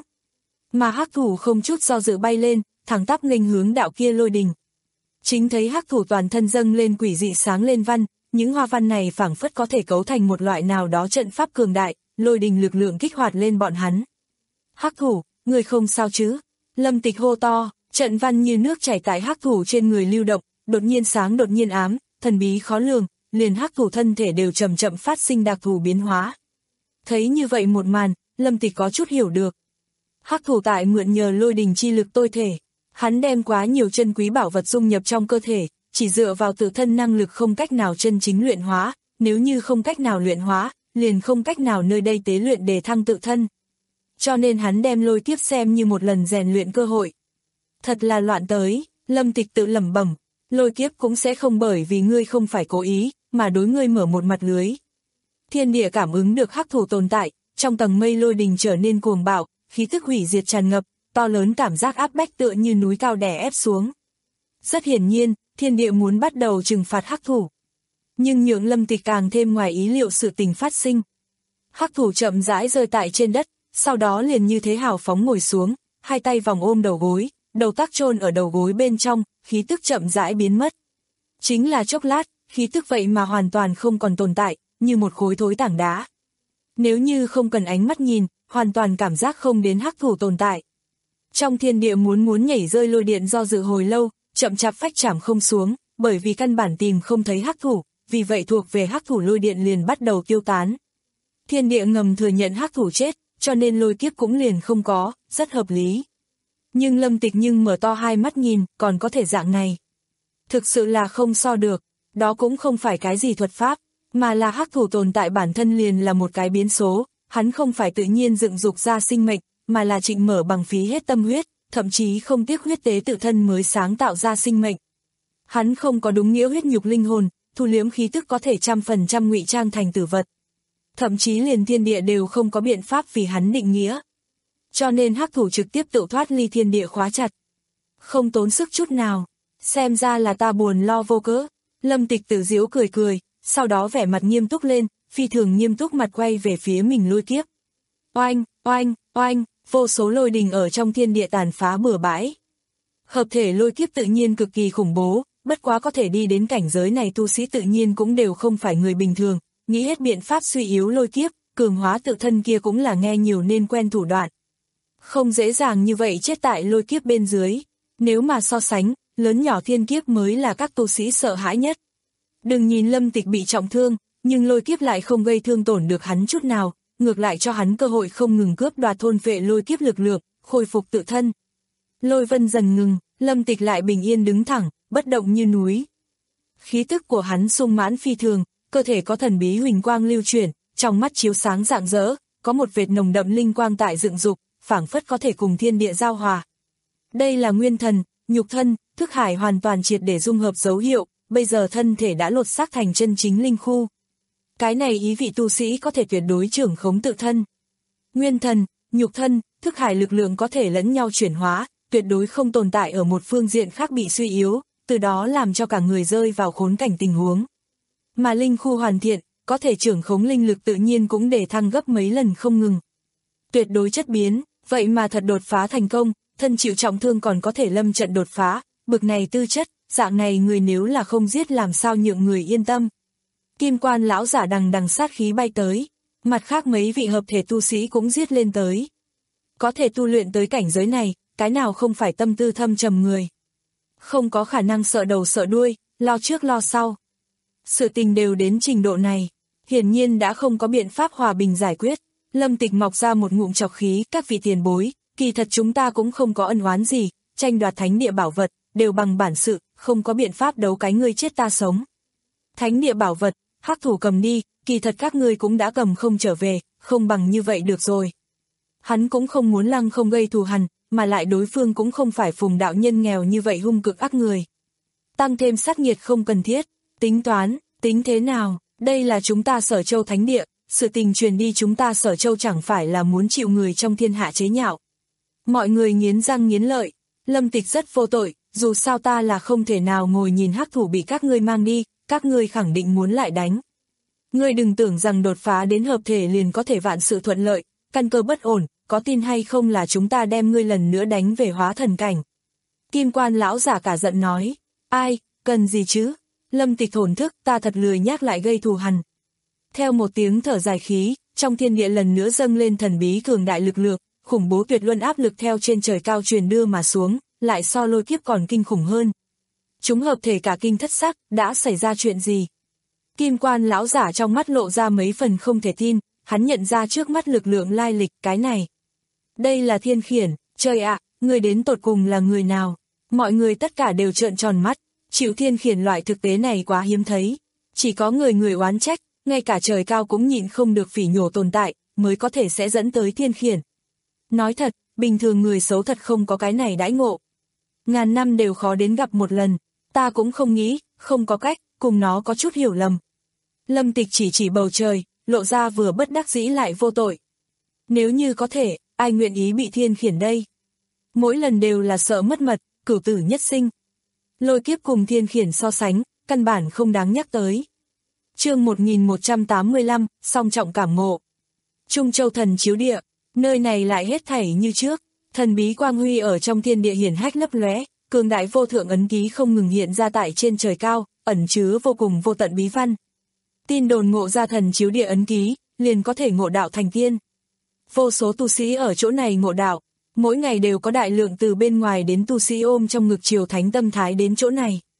Mà hắc thủ không chút do dự bay lên, thẳng tắp nghênh hướng đạo kia lôi đình. Chính thấy hắc thủ toàn thân dâng lên quỷ dị sáng lên văn, những hoa văn này phảng phất có thể cấu thành một loại nào đó trận pháp cường đại, lôi đình lực lượng kích hoạt lên bọn hắn. Hắc thủ, người không sao chứ? Lâm Tịch hô to, trận văn như nước chảy tại hắc thủ trên người lưu động, đột nhiên sáng đột nhiên ám, thần bí khó lường, liền hắc thủ thân thể đều chậm chậm phát sinh đặc thù biến hóa. Thấy như vậy một màn, Lâm Tịch có chút hiểu được. Hắc thủ tại mượn nhờ lôi đình chi lực tôi thể, hắn đem quá nhiều chân quý bảo vật dung nhập trong cơ thể, chỉ dựa vào tự thân năng lực không cách nào chân chính luyện hóa, nếu như không cách nào luyện hóa, liền không cách nào nơi đây tế luyện để thăng tự thân. Cho nên hắn đem lôi kiếp xem như một lần rèn luyện cơ hội. Thật là loạn tới, Lâm Tịch tự lẩm bẩm, lôi kiếp cũng sẽ không bởi vì ngươi không phải cố ý, mà đối ngươi mở một mặt lưới. Thiên địa cảm ứng được hắc thủ tồn tại, trong tầng mây lôi đình trở nên cuồng bạo, khí tức hủy diệt tràn ngập, to lớn cảm giác áp bách tựa như núi cao đè ép xuống. Rất hiển nhiên, thiên địa muốn bắt đầu trừng phạt hắc thủ. Nhưng nhượng Lâm Tịch càng thêm ngoài ý liệu sự tình phát sinh. Hắc thủ chậm rãi rơi tại trên đất, sau đó liền như thế hào phóng ngồi xuống, hai tay vòng ôm đầu gối, đầu tác chôn ở đầu gối bên trong, khí tức chậm rãi biến mất. Chính là chốc lát, khí tức vậy mà hoàn toàn không còn tồn tại, như một khối thối tảng đá. Nếu như không cần ánh mắt nhìn, hoàn toàn cảm giác không đến hắc thủ tồn tại. Trong thiên địa muốn muốn nhảy rơi lôi điện do dự hồi lâu, chậm chạp phách chảm không xuống, bởi vì căn bản tìm không thấy hắc thủ, vì vậy thuộc về hắc thủ lôi điện liền bắt đầu tiêu tán. Thiên địa ngầm thừa nhận hắc thủ chết, cho nên lôi kiếp cũng liền không có, rất hợp lý. Nhưng Lâm Tịch nhưng mở to hai mắt nhìn, còn có thể dạng này. Thực sự là không so được, đó cũng không phải cái gì thuật pháp, mà là hắc thủ tồn tại bản thân liền là một cái biến số, hắn không phải tự nhiên dựng dục ra sinh mệnh, mà là trịnh mở bằng phí hết tâm huyết, thậm chí không tiếc huyết tế tự thân mới sáng tạo ra sinh mệnh. Hắn không có đúng nghĩa huyết nhục linh hồn, thu liếm khí tức có thể trăm phần trăm ngụy trang thành tử vật. Thậm chí liền thiên địa đều không có biện pháp vì hắn định nghĩa. Cho nên hắc thủ trực tiếp tự thoát ly thiên địa khóa chặt. Không tốn sức chút nào, xem ra là ta buồn lo vô cớ. Lâm Tịch tự giễu cười cười, sau đó vẻ mặt nghiêm túc lên, phi thường nghiêm túc mặt quay về phía mình lôi kiếp. Oanh, oanh, oanh, vô số lôi đình ở trong thiên địa tàn phá bừa bãi. Hợp thể lôi kiếp tự nhiên cực kỳ khủng bố, bất quá có thể đi đến cảnh giới này tu sĩ tự nhiên cũng đều không phải người bình thường, nghĩ hết biện pháp suy yếu lôi kiếp, cường hóa tự thân kia cũng là nghe nhiều nên quen thủ đoạn. Không dễ dàng như vậy chết tại lôi kiếp bên dưới, nếu mà so sánh, lớn nhỏ thiên kiếp mới là các tu sĩ sợ hãi nhất. Đừng nhìn Lâm Tịch bị trọng thương, nhưng lôi kiếp lại không gây thương tổn được hắn chút nào, ngược lại cho hắn cơ hội không ngừng cướp đoạt thôn vệ lôi kiếp lực lượng, khôi phục tự thân. Lôi vân dần ngừng, Lâm Tịch lại bình yên đứng thẳng, bất động như núi. Khí tức của hắn sung mãn phi thường, cơ thể có thần bí huỳnh quang lưu chuyển, trong mắt chiếu sáng rạng rỡ, có một vệt nồng đậm linh quang tại dựng dục, phảng phất có thể cùng thiên địa giao hòa. Đây là nguyên thần, nhục thân, thức hải hoàn toàn triệt để dung hợp dấu hiệu, bây giờ thân thể đã lột xác thành chân chính linh khu. Cái này ý vị tu sĩ có thể tuyệt đối trưởng khống tự thân. Nguyên thần, nhục thân, thức hải lực lượng có thể lẫn nhau chuyển hóa, tuyệt đối không tồn tại ở một phương diện khác bị suy yếu, từ đó làm cho cả người rơi vào khốn cảnh tình huống. Mà linh khu hoàn thiện, có thể trưởng khống linh lực tự nhiên cũng để thăng gấp mấy lần không ngừng. Tuyệt đối chất biến, vậy mà thật đột phá thành công, thân chịu trọng thương còn có thể lâm trận đột phá, bực này tư chất, dạng này người nếu là không giết làm sao nhượng người yên tâm. Kim Quan lão giả đằng đằng sát khí bay tới, mặt khác mấy vị hợp thể tu sĩ cũng giết lên tới. Có thể tu luyện tới cảnh giới này, cái nào không phải tâm tư thâm trầm người. Không có khả năng sợ đầu sợ đuôi, lo trước lo sau. Sự tình đều đến trình độ này, hiển nhiên đã không có biện pháp hòa bình giải quyết. Lâm Tịch mọc ra một ngụm trọc khí, các vị tiền bối, kỳ thật chúng ta cũng không có ân oán gì, tranh đoạt thánh địa bảo vật, đều bằng bản sự, không có biện pháp đấu cái ngươi chết ta sống. Thánh địa bảo vật, hắc thủ cầm đi, kỳ thật các ngươi cũng đã cầm không trở về, không bằng như vậy được rồi. Hắn cũng không muốn lăng không gây thù hằn, mà lại đối phương cũng không phải phùng đạo nhân nghèo như vậy hung cực ác người. Tăng thêm sát nghiệt không cần thiết, tính toán, tính thế nào, đây là chúng ta Sở Châu thánh địa, sự tình truyền đi chúng ta Sở Châu chẳng phải là muốn chịu người trong thiên hạ chế nhạo. Mọi người nghiến răng nghiến lợi, Lâm Tịch rất vô tội, dù sao ta là không thể nào ngồi nhìn hắc thủ bị các ngươi mang đi, các ngươi khẳng định muốn lại đánh. Ngươi đừng tưởng rằng đột phá đến hợp thể liền có thể vạn sự thuận lợi, căn cơ bất ổn, có tin hay không là chúng ta đem ngươi lần nữa đánh về hóa thần cảnh. Kim Quan lão giả cả giận nói, ai, cần gì chứ, Lâm Tịch thổn thức, ta thật lười nhắc lại gây thù hằn. Theo một tiếng thở dài khí, trong thiên địa lần nữa dâng lên thần bí cường đại lực lượng, khủng bố tuyệt luân áp lực theo trên trời cao truyền đưa mà xuống, lại so lôi kiếp còn kinh khủng hơn. Chúng hợp thể cả kinh thất sắc, đã xảy ra chuyện gì? Kim Quan lão giả trong mắt lộ ra mấy phần không thể tin, hắn nhận ra trước mắt lực lượng lai lịch, cái này. Đây là Thiên Khiển, trời ạ, người đến tột cùng là người nào? Mọi người tất cả đều trợn tròn mắt, chịu Thiên Khiển loại thực tế này quá hiếm thấy. Chỉ có người người oán trách, ngay cả trời cao cũng nhịn không được phỉ nhổ tồn tại, mới có thể sẽ dẫn tới Thiên Khiển. Nói thật, bình thường người xấu thật không có cái này đãi ngộ. Ngàn năm đều khó đến gặp một lần, ta cũng không nghĩ, không có cách, cùng nó có chút hiểu lầm. Lâm Tịch chỉ chỉ bầu trời, lộ ra vừa bất đắc dĩ lại vô tội. Nếu như có thể, ai nguyện ý bị Thiên Khiển đây? Mỗi lần đều là sợ mất mật, cửu tử nhất sinh. Lôi kiếp cùng Thiên Khiển so sánh, căn bản không đáng nhắc tới. Chương một nghìn một trăm tám mươi lăm, song trọng cảm ngộ. Trung Châu thần chiếu địa, nơi này lại hết thảy như trước, thần bí quang huy ở trong thiên địa hiển hách lấp lóe, cường đại vô thượng ấn ký không ngừng hiện ra tại trên trời cao, ẩn chứa vô cùng vô tận bí văn. Tin đồn ngộ ra thần chiếu địa ấn ký, liền có thể ngộ đạo thành tiên. Vô số tu sĩ ở chỗ này ngộ đạo, mỗi ngày đều có đại lượng từ bên ngoài đến tu sĩ ôm trong ngực triều thánh tâm thái đến chỗ này.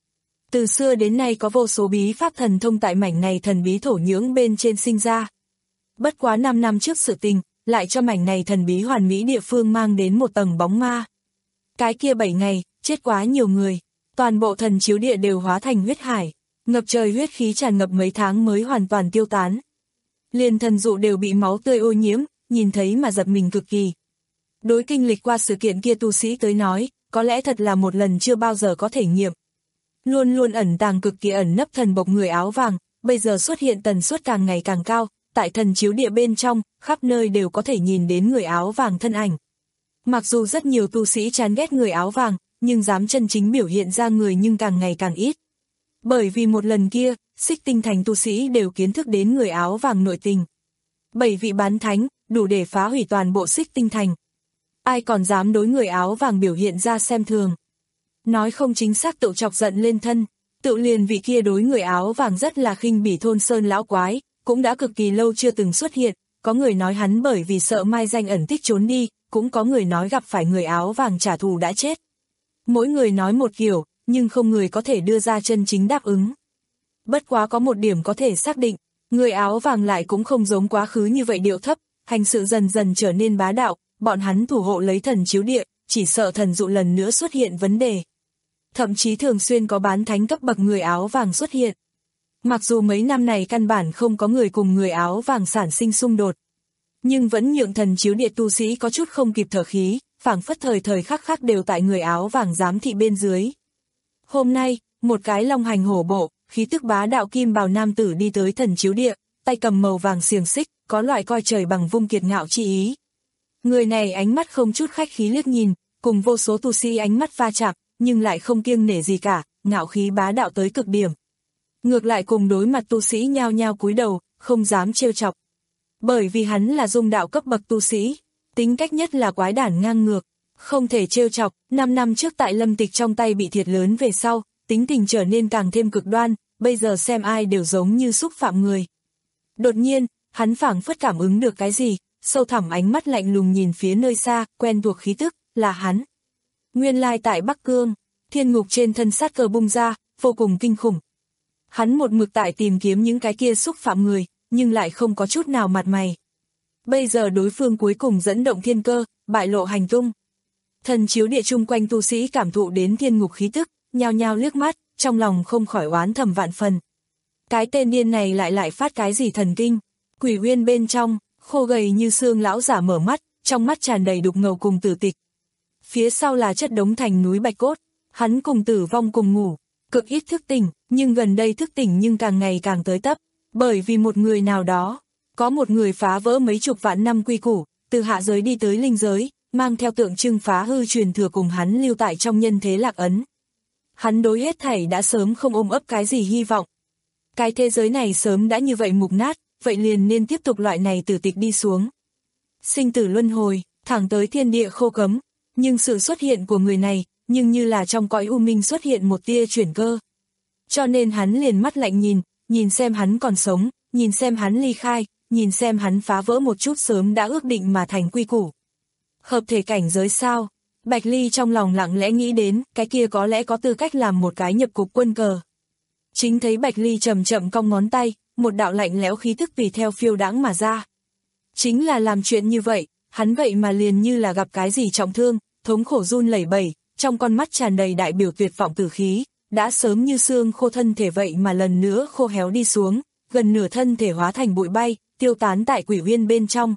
Từ xưa đến nay có vô số bí pháp thần thông tại mảnh này thần bí thổ nhưỡng bên trên sinh ra. Bất quá năm năm trước sự tình, lại cho mảnh này thần bí hoàn mỹ địa phương mang đến một tầng bóng ma. Cái kia bảy ngày, chết quá nhiều người, toàn bộ thần chiếu địa đều hóa thành huyết hải, ngập trời huyết khí tràn ngập mấy tháng mới hoàn toàn tiêu tán. Liền thần dụ đều bị máu tươi ô nhiễm, nhìn thấy mà giật mình cực kỳ. Đối kinh lịch qua sự kiện kia tu sĩ tới nói, có lẽ thật là một lần chưa bao giờ có thể nghiệm. Luôn luôn ẩn tàng cực kỳ ẩn nấp thần bộc người áo vàng, bây giờ xuất hiện tần suất càng ngày càng cao, tại thần chiếu địa bên trong, khắp nơi đều có thể nhìn đến người áo vàng thân ảnh. Mặc dù rất nhiều tu sĩ chán ghét người áo vàng, nhưng dám chân chính biểu hiện ra người nhưng càng ngày càng ít. Bởi vì một lần kia, Xích Tinh Thành tu sĩ đều kiến thức đến người áo vàng nội tình. Bảy vị bán thánh, đủ để phá hủy toàn bộ Xích Tinh Thành. Ai còn dám đối người áo vàng biểu hiện ra xem thường. Nói không chính xác tự chọc giận lên thân, tự liền vị kia đối người áo vàng rất là khinh bỉ thôn sơn lão quái, cũng đã cực kỳ lâu chưa từng xuất hiện, có người nói hắn bởi vì sợ mai danh ẩn tích trốn đi, cũng có người nói gặp phải người áo vàng trả thù đã chết. Mỗi người nói một kiểu, nhưng không người có thể đưa ra chân chính đáp ứng. Bất quá có một điểm có thể xác định, người áo vàng lại cũng không giống quá khứ như vậy điệu thấp, hành sự dần dần trở nên bá đạo, bọn hắn thủ hộ lấy thần chiếu địa, chỉ sợ thần dụ lần nữa xuất hiện vấn đề. Thậm chí thường xuyên có bán thánh cấp bậc người áo vàng xuất hiện. Mặc dù mấy năm này căn bản không có người cùng người áo vàng sản sinh xung đột, nhưng vẫn nhượng thần chiếu địa tu sĩ có chút không kịp thở khí, phảng phất thời thời khắc khắc đều tại người áo vàng giám thị bên dưới. Hôm nay, một cái long hành hổ bộ, khí tức bá đạo kim bào nam tử đi tới thần chiếu địa, tay cầm màu vàng xiềng xích, có loại coi trời bằng vung kiệt ngạo chi ý. Người này ánh mắt không chút khách khí liếc nhìn, cùng vô số tu sĩ ánh mắt va chạm, nhưng lại không kiêng nể gì cả, ngạo khí bá đạo tới cực điểm. Ngược lại cùng đối mặt tu sĩ nhao nhao cúi đầu, không dám trêu chọc. Bởi vì hắn là dung đạo cấp bậc tu sĩ, tính cách nhất là quái đản ngang ngược, không thể trêu chọc. Năm năm trước tại Lâm Tịch trong tay bị thiệt lớn về sau, tính tình trở nên càng thêm cực đoan, bây giờ xem ai đều giống như xúc phạm người. Đột nhiên, hắn phảng phất cảm ứng được cái gì, sâu thẳm ánh mắt lạnh lùng nhìn phía nơi xa, quen thuộc khí tức, là hắn. Nguyên lai tại Bắc Cương, thiên ngục trên thân sát cơ bung ra, vô cùng kinh khủng. Hắn một mực tại tìm kiếm những cái kia xúc phạm người, nhưng lại không có chút nào mặt mày. Bây giờ đối phương cuối cùng dẫn động thiên cơ, bại lộ hành tung. Thần chiếu địa chung quanh tu sĩ cảm thụ đến thiên ngục khí tức, nhao nhao liếc mắt, trong lòng không khỏi oán thầm vạn phần. Cái tên điên này lại lại phát cái gì thần kinh? Quỷ Uyên bên trong, khô gầy như xương lão giả mở mắt, trong mắt tràn đầy đục ngầu cùng tử tịch. Phía sau là chất đống thành núi bạch cốt, hắn cùng tử vong cùng ngủ, cực ít thức tỉnh, nhưng gần đây thức tỉnh nhưng càng ngày càng tới tấp, bởi vì một người nào đó, có một người phá vỡ mấy chục vạn năm quy củ, từ hạ giới đi tới linh giới, mang theo tượng trưng phá hư truyền thừa cùng hắn lưu tại trong nhân thế lạc ấn. Hắn đối hết thảy đã sớm không ôm ấp cái gì hy vọng. Cái thế giới này sớm đã như vậy mục nát, vậy liền nên tiếp tục loại này tử tịch đi xuống. Sinh tử luân hồi, thẳng tới thiên địa khô cấm, nhưng sự xuất hiện của người này, nhưng như là trong cõi u minh xuất hiện một tia chuyển cơ. Cho nên hắn liền mắt lạnh nhìn, nhìn xem hắn còn sống, nhìn xem hắn ly khai, nhìn xem hắn phá vỡ một chút sớm đã ước định mà thành quy củ. Hợp thể cảnh giới sao? Bạch Ly trong lòng lặng lẽ nghĩ đến, cái kia có lẽ có tư cách làm một cái nhập cục quân cờ. Chính thấy Bạch Ly chậm chậm cong ngón tay, một đạo lạnh lẽo khí tức tùy theo phiêu đãng mà ra. Chính là làm chuyện như vậy, hắn vậy mà liền như là gặp cái gì trọng thương, thống khổ run lẩy bẩy, trong con mắt tràn đầy đại biểu tuyệt vọng tử khí, đã sớm như xương khô thân thể vậy mà lần nữa khô héo đi xuống, gần nửa thân thể hóa thành bụi bay, tiêu tán tại Quỷ Uyên bên trong.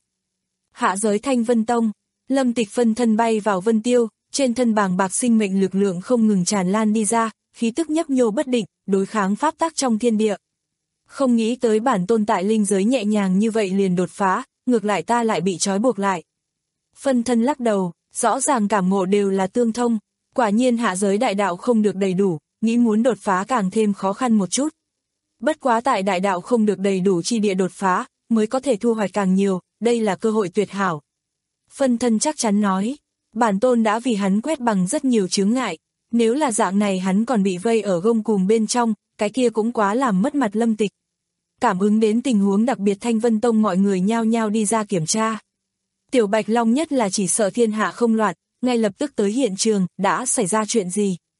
Hạ giới Thanh Vân Tông, Lâm Tịch phân thân bay vào Vân Tiêu, trên thân bàng bạc sinh mệnh lực lượng không ngừng tràn lan đi ra, khí tức nhấp nhô bất định, đối kháng pháp tắc trong thiên địa. Không nghĩ tới bản tôn tại linh giới nhẹ nhàng như vậy liền đột phá, ngược lại ta lại bị trói buộc lại. Phân thân lắc đầu, rõ ràng cảm ngộ đều là tương thông, quả nhiên hạ giới đại đạo không được đầy đủ, nghĩ muốn đột phá càng thêm khó khăn một chút. Bất quá tại đại đạo không được đầy đủ chi địa đột phá, mới có thể thu hoạch càng nhiều, đây là cơ hội tuyệt hảo. Phân thân chắc chắn nói, bản tôn đã vì hắn quét bằng rất nhiều chướng ngại, nếu là dạng này hắn còn bị vây ở gông cùm bên trong, cái kia cũng quá làm mất mặt Lâm Tịch. Cảm ứng đến tình huống đặc biệt Thanh Vân Tông mọi người nhao nhao đi ra kiểm tra. Tiểu Bạch Long nhất là chỉ sợ thiên hạ không loạn, ngay lập tức tới hiện trường, đã xảy ra chuyện gì?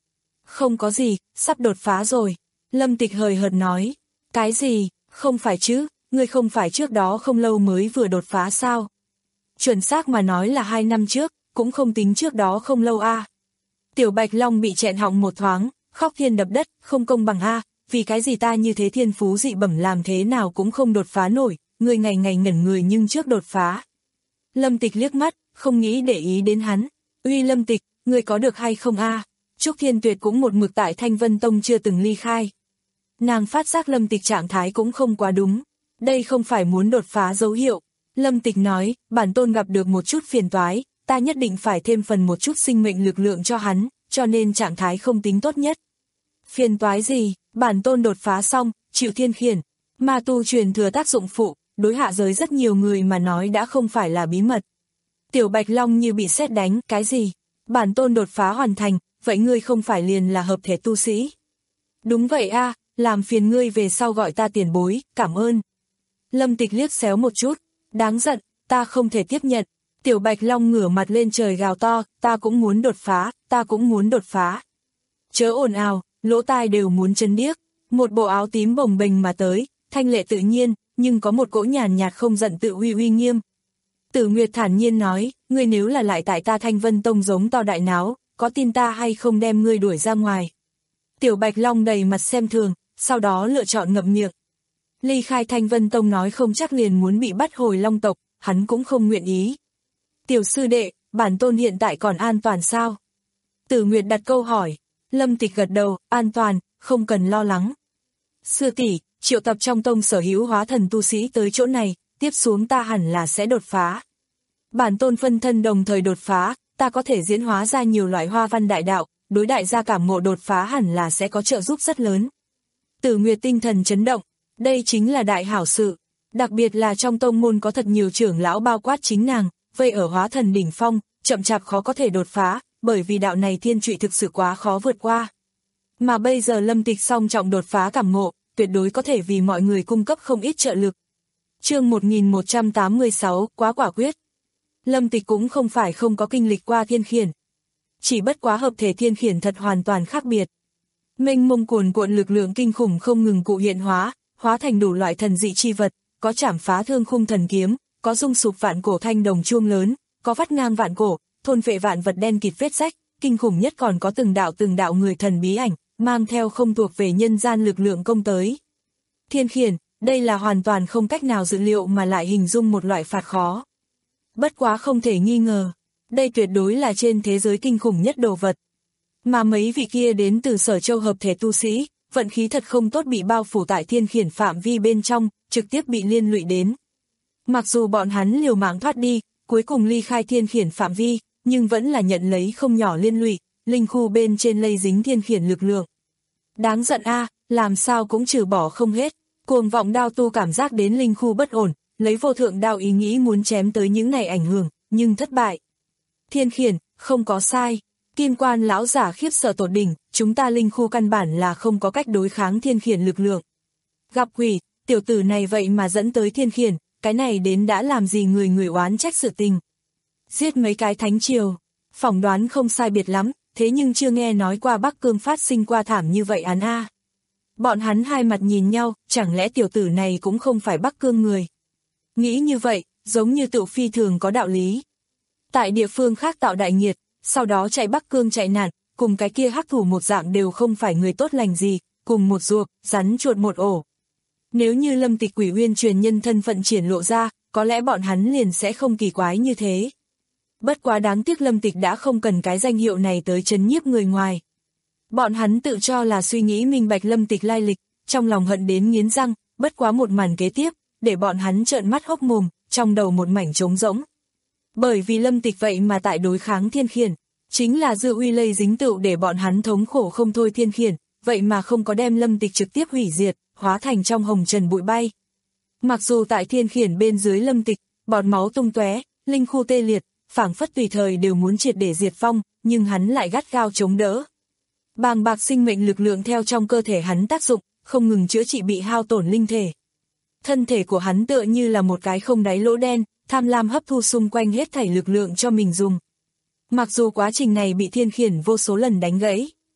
Không có gì, sắp đột phá rồi. Lâm Tịch hời hợt nói. Cái gì, không phải chứ, ngươi không phải trước đó không lâu mới vừa đột phá sao? Chuẩn xác mà nói là hai năm trước, cũng không tính trước đó không lâu a. À. Tiểu Bạch Long bị chẹn họng một thoáng, khóc thiên đập đất, không công bằng a, à, vì cái gì ta như thế thiên phú dị bẩm làm thế nào cũng không đột phá nổi, người ngày ngày ngẩn người nhưng trước đột phá. Lâm Tịch liếc mắt, không nghĩ để ý đến hắn. Uy Lâm Tịch, người có được hay không a? À? Trúc Thiên Tuyệt cũng một mực tại Thanh Vân Tông chưa từng ly khai. Nàng phát giác Lâm Tịch trạng thái cũng không quá đúng. Đây không phải muốn đột phá dấu hiệu. Lâm Tịch nói, bản tôn gặp được một chút phiền toái, ta nhất định phải thêm phần một chút sinh mệnh lực lượng cho hắn, cho nên trạng thái không tính tốt nhất. Phiền toái gì, bản tôn đột phá xong, chịu thiên khiển. Ma tu truyền thừa tác dụng phụ, đối hạ giới rất nhiều người mà nói đã không phải là bí mật. Tiểu Bạch Long như bị sét đánh, cái gì? Bản tôn đột phá hoàn thành, vậy ngươi không phải liền là hợp thể tu sĩ? Đúng vậy a, à, làm phiền ngươi về sau gọi ta tiền bối, cảm ơn. Lâm Tịch liếc xéo một chút, đáng giận, ta không thể tiếp nhận. Tiểu Bạch Long ngửa mặt lên trời gào to, ta cũng muốn đột phá, ta cũng muốn đột phá. Chớ ồn ào, lỗ tai đều muốn chấn điếc. Một bộ áo tím bồng bềnh mà tới, thanh lệ tự nhiên, nhưng có một cỗ nhàn nhạt không giận tự uy uy nghiêm. Tử Nguyệt thản nhiên nói, ngươi nếu là lại tại ta Thanh Vân Tông giống to đại náo, có tin ta hay không đem ngươi đuổi ra ngoài. Tiểu Bạch Long đầy mặt xem thường, sau đó lựa chọn ngậm miệng. Ly khai Thanh Vân Tông nói không chắc liền muốn bị bắt hồi Long tộc, hắn cũng không nguyện ý. Tiểu sư đệ, bản tôn hiện tại còn an toàn sao? Tử Nguyệt đặt câu hỏi. Lâm Tịch gật đầu, an toàn, không cần lo lắng. Sư tỷ, triệu tập trong tông sở hữu hóa thần tu sĩ tới chỗ này, tiếp xuống ta hẳn là sẽ đột phá. Bản tôn phân thân đồng thời đột phá, ta có thể diễn hóa ra nhiều loại hoa văn đại đạo, đối đại gia cảm ngộ đột phá hẳn là sẽ có trợ giúp rất lớn. Tử Nguyệt tinh thần chấn động, đây chính là đại hảo sự, đặc biệt là trong tông môn có thật nhiều trưởng lão bao quát chính nàng, vây ở hóa thần đỉnh phong, chậm chạp khó có thể đột phá, bởi vì đạo này thiên trụy thực sự quá khó vượt qua. Mà bây giờ Lâm Tịch song trọng đột phá cảm ngộ, tuyệt đối có thể vì mọi người cung cấp không ít trợ lực. Chương một nghìn một trăm tám mươi sáu, quá quả quyết. Lâm Tịch cũng không phải không có kinh lịch qua thiên khiển. Chỉ bất quá hợp thể thiên khiển thật hoàn toàn khác biệt. Mênh mông cuồn cuộn lực lượng kinh khủng không ngừng cụ hiện hóa, hóa thành đủ loại thần dị chi vật, có chảm phá thương khung thần kiếm, có rung sụp vạn cổ thanh đồng chuông lớn, có vắt ngang vạn cổ, thôn phệ vạn vật đen kịt vết rách, kinh khủng nhất còn có từng đạo từng đạo người thần bí ảnh, mang theo không thuộc về nhân gian lực lượng công tới. Thiên khiển, đây là hoàn toàn không cách nào dự liệu mà lại hình dung một loại phạt khó. Bất quá không thể nghi ngờ, đây tuyệt đối là trên thế giới kinh khủng nhất đồ vật. Mà mấy vị kia đến từ Sở Châu hợp thể tu sĩ, vận khí thật không tốt bị bao phủ tại thiên khiển phạm vi bên trong, trực tiếp bị liên lụy đến. Mặc dù bọn hắn liều mạng thoát đi, cuối cùng ly khai thiên khiển phạm vi, nhưng vẫn là nhận lấy không nhỏ liên lụy, linh khu bên trên lây dính thiên khiển lực lượng. Đáng giận a, à, làm sao cũng trừ bỏ không hết. Cuồng vọng đao tu cảm giác đến linh khu bất ổn, lấy vô thượng đao ý nghĩ muốn chém tới những này ảnh hưởng, nhưng thất bại. Thiên khiển, không có sai. Kim Quan lão giả khiếp sợ tột đỉnh, chúng ta linh khu căn bản là không có cách đối kháng thiên khiển lực lượng. Gặp quỷ, tiểu tử này vậy mà dẫn tới thiên khiển, cái này đến đã làm gì người người oán trách sự tình. Giết mấy cái thánh triều, phỏng đoán không sai biệt lắm, thế nhưng chưa nghe nói qua Bắc Cương phát sinh qua thảm như vậy án a. Bọn hắn hai mặt nhìn nhau, chẳng lẽ tiểu tử này cũng không phải Bắc Cương người. Nghĩ như vậy, giống như tự phi thường có đạo lý. Tại địa phương khác tạo đại nghiệt, sau đó chạy Bắc Cương chạy nạn, cùng cái kia hắc thủ một dạng đều không phải người tốt lành gì, cùng một ruột, rắn chuột một ổ. Nếu như Lâm Tịch Quỷ Uyên truyền nhân thân phận triển lộ ra, có lẽ bọn hắn liền sẽ không kỳ quái như thế. Bất quá đáng tiếc Lâm Tịch đã không cần cái danh hiệu này tới trấn nhiếp người ngoài. Bọn hắn tự cho là suy nghĩ minh bạch Lâm Tịch lai lịch, trong lòng hận đến nghiến răng, bất quá một màn kế tiếp, để bọn hắn trợn mắt hốc mồm, trong đầu một mảnh trống rỗng. Bởi vì Lâm Tịch vậy mà tại đối kháng thiên khiển, chính là dư uy lây dính tựu để bọn hắn thống khổ không thôi thiên khiển, vậy mà không có đem Lâm Tịch trực tiếp hủy diệt, hóa thành trong hồng trần bụi bay. Mặc dù tại thiên khiển bên dưới Lâm Tịch, bọt máu tung tóe, linh khu tê liệt, phảng phất tùy thời đều muốn triệt để diệt vong, nhưng hắn lại gắt gao chống đỡ. Bàng bạc sinh mệnh lực lượng theo trong cơ thể hắn tác dụng, không ngừng chữa trị bị hao tổn linh thể. Thân thể của hắn tựa như là một cái không đáy lỗ đen, tham lam hấp thu xung quanh hết thảy lực lượng cho mình dùng. Mặc dù quá trình này bị thiên khiển vô số lần đánh gãy.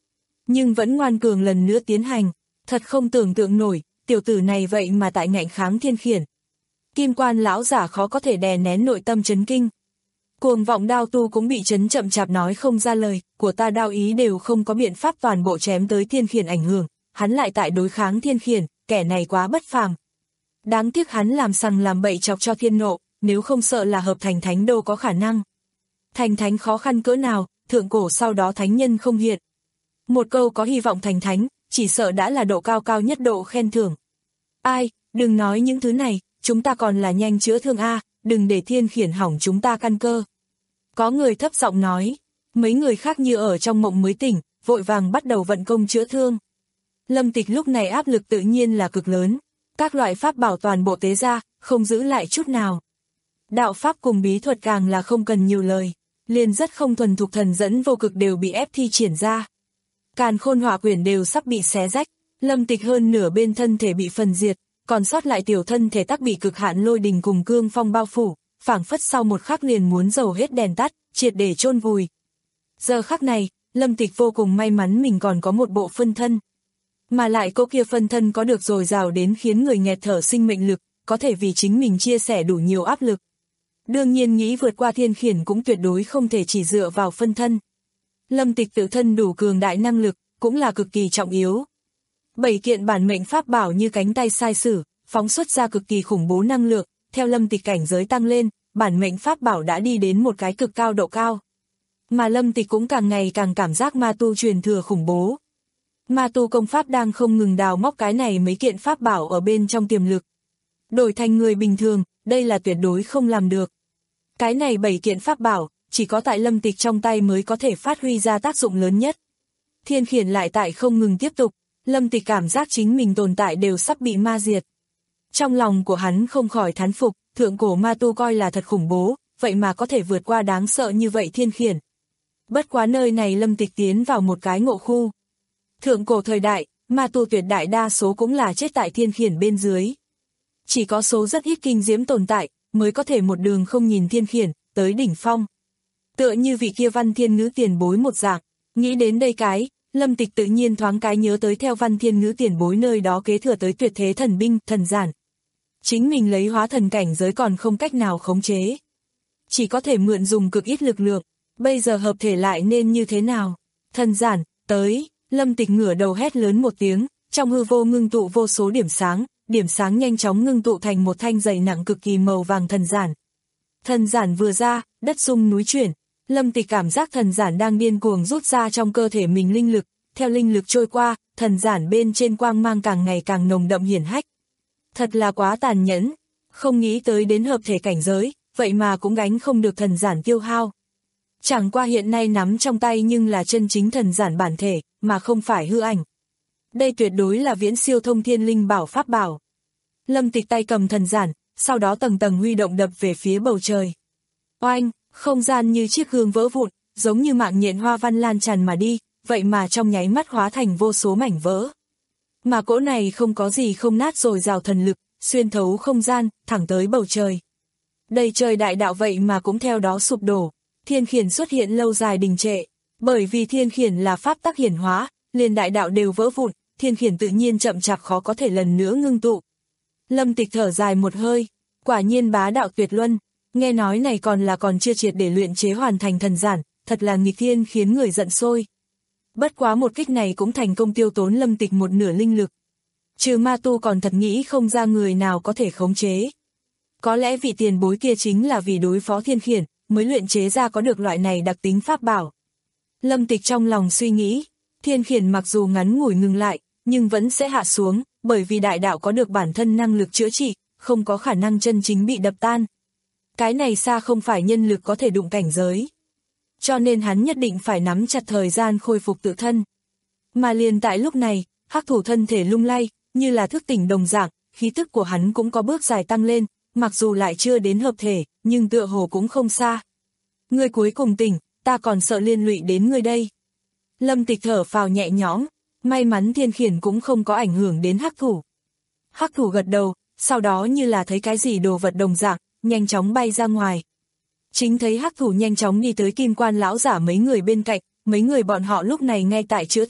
nhưng vẫn ngoan cường lần nữa tiến hành. Thật không tưởng tượng nổi, tiểu tử này vậy mà tại ngạnh kháng thiên khiển. Kim Quan lão giả khó có thể đè nén nội tâm chấn kinh. Cuồng vọng đao tu cũng bị chấn chậm chạp nói không ra lời, của ta đao ý đều không có biện pháp toàn bộ chém tới thiên khiển ảnh hưởng, hắn lại tại đối kháng thiên khiển, kẻ này quá bất phàm. Đáng tiếc hắn làm sằng làm bậy chọc cho thiên nộ, nếu không sợ là hợp thành thánh đâu có khả năng. Thành thánh khó khăn cỡ nào, thượng cổ sau đó thánh nhân không hiện. Một câu có hy vọng thành thánh, chỉ sợ đã là độ cao cao nhất độ khen thưởng. Ai, đừng nói những thứ này, chúng ta còn là nhanh chữa thương a, đừng để thiên khiển hỏng chúng ta căn cơ. Có người thấp giọng nói, mấy người khác như ở trong mộng mới tỉnh, vội vàng bắt đầu vận công chữa thương. Lâm Tịch lúc này áp lực tự nhiên là cực lớn, các loại pháp bảo toàn bộ tế ra, không giữ lại chút nào. Đạo pháp cùng bí thuật càng là không cần nhiều lời, liền rất không thuần thục thần dẫn vô cực đều bị ép thi triển ra. Càn khôn hỏa quyển đều sắp bị xé rách, Lâm Tịch hơn nửa bên thân thể bị phần diệt, còn sót lại tiểu thân thể tắc bị cực hạn lôi đình cùng cương phong bao phủ, phảng phất sau một khắc liền muốn dầu hết đèn tắt, triệt để chôn vùi. Giờ khắc này, Lâm Tịch vô cùng may mắn mình còn có một bộ phân thân. Mà lại cô kia phân thân có được dồi dào đến khiến người nghẹt thở sinh mệnh lực, có thể vì chính mình chia sẻ đủ nhiều áp lực. Đương nhiên nghĩ vượt qua thiên khiển cũng tuyệt đối không thể chỉ dựa vào phân thân. Lâm Tịch tự thân đủ cường đại năng lực, cũng là cực kỳ trọng yếu. Bảy kiện bản mệnh pháp bảo như cánh tay sai sử, phóng xuất ra cực kỳ khủng bố năng lượng, theo Lâm Tịch cảnh giới tăng lên, bản mệnh pháp bảo đã đi đến một cái cực cao độ cao. Mà Lâm Tịch cũng càng ngày càng cảm giác ma tu truyền thừa khủng bố. Ma tu công pháp đang không ngừng đào móc cái này mấy kiện pháp bảo ở bên trong tiềm lực. Đổi thành người bình thường, đây là tuyệt đối không làm được. Cái này bảy kiện pháp bảo, chỉ có tại Lâm Tịch trong tay mới có thể phát huy ra tác dụng lớn nhất. Thiên khiển lại tại không ngừng tiếp tục, Lâm Tịch cảm giác chính mình tồn tại đều sắp bị ma diệt. Trong lòng của hắn không khỏi thán phục, thượng cổ ma tu coi là thật khủng bố, vậy mà có thể vượt qua đáng sợ như vậy thiên khiển. Bất quá nơi này Lâm Tịch tiến vào một cái ngộ khu. Thượng cổ thời đại, ma tu tuyệt đại đa số cũng là chết tại thiên khiển bên dưới. Chỉ có số rất ít kinh diễm tồn tại, mới có thể một đường không nhìn thiên khiển, tới đỉnh phong. Tựa như vị kia Văn Thiên Ngữ tiền bối một dạng, nghĩ đến đây cái, Lâm Tịch tự nhiên thoáng cái nhớ tới theo Văn Thiên Ngữ tiền bối nơi đó kế thừa tới tuyệt thế thần binh, thần giản. Chính mình lấy hóa thần cảnh giới còn không cách nào khống chế. Chỉ có thể mượn dùng cực ít lực lượng, bây giờ hợp thể lại nên như thế nào? Thần giản, tới, Lâm Tịch ngửa đầu hét lớn một tiếng, trong hư vô ngưng tụ vô số điểm sáng, điểm sáng nhanh chóng ngưng tụ thành một thanh dày nặng cực kỳ màu vàng thần giản. Thần giản vừa ra, đất rung núi chuyển, Lâm Tịch cảm giác thần giản đang điên cuồng rút ra trong cơ thể mình linh lực, theo linh lực trôi qua, thần giản bên trên quang mang càng ngày càng nồng đậm hiển hách. Thật là quá tàn nhẫn, không nghĩ tới đến hợp thể cảnh giới, vậy mà cũng gánh không được thần giản tiêu hao. Chẳng qua hiện nay nắm trong tay nhưng là chân chính thần giản bản thể, mà không phải hư ảnh. Đây tuyệt đối là viễn siêu thông thiên linh bảo pháp bảo. Lâm Tịch tay cầm thần giản, sau đó tầng tầng huy động đập về phía bầu trời. Oanh, không gian như chiếc gương vỡ vụn, giống như mạng nhện hoa văn lan tràn mà đi, vậy mà trong nháy mắt hóa thành vô số mảnh vỡ. Mà cỗ này không có gì không nát rồi rào thần lực, xuyên thấu không gian, thẳng tới bầu trời. Đầy trời đại đạo vậy mà cũng theo đó sụp đổ, thiên khiển xuất hiện lâu dài đình trệ, bởi vì thiên khiển là pháp tắc hiển hóa, liền đại đạo đều vỡ vụn, thiên khiển tự nhiên chậm chạp khó có thể lần nữa ngưng tụ. Lâm Tịch thở dài một hơi, quả nhiên bá đạo tuyệt luân, nghe nói này còn là còn chưa triệt để luyện chế hoàn thành thần giản, thật là nghịch thiên khiến người giận sôi. Bất quá một kích này cũng thành công tiêu tốn Lâm Tịch một nửa linh lực. Trừ ma tu còn thật nghĩ không ra người nào có thể khống chế. Có lẽ vị tiền bối kia chính là vì đối phó thiên khiển, mới luyện chế ra có được loại này đặc tính pháp bảo. Lâm Tịch trong lòng suy nghĩ, thiên khiển mặc dù ngắn ngủi ngừng lại, nhưng vẫn sẽ hạ xuống, bởi vì đại đạo có được bản thân năng lực chữa trị, không có khả năng chân chính bị đập tan. Cái này xa không phải nhân lực có thể đụng cảnh giới. Cho nên hắn nhất định phải nắm chặt thời gian khôi phục tự thân. Mà liền tại lúc này, hắc thủ thân thể lung lay, như là thức tỉnh đồng dạng, khí tức của hắn cũng có bước dài tăng lên, mặc dù lại chưa đến hợp thể, nhưng tựa hồ cũng không xa. Ngươi cuối cùng tỉnh, ta còn sợ liên lụy đến ngươi đây. Lâm Tịch thở phào nhẹ nhõm, may mắn thiên khiển cũng không có ảnh hưởng đến hắc thủ. Hắc thủ gật đầu, sau đó như là thấy cái gì đồ vật đồng dạng, nhanh chóng bay ra ngoài. Chính thấy hắc thủ nhanh chóng đi tới Kim Quan lão giả mấy người bên cạnh, mấy người bọn họ lúc này ngay tại chữa thương,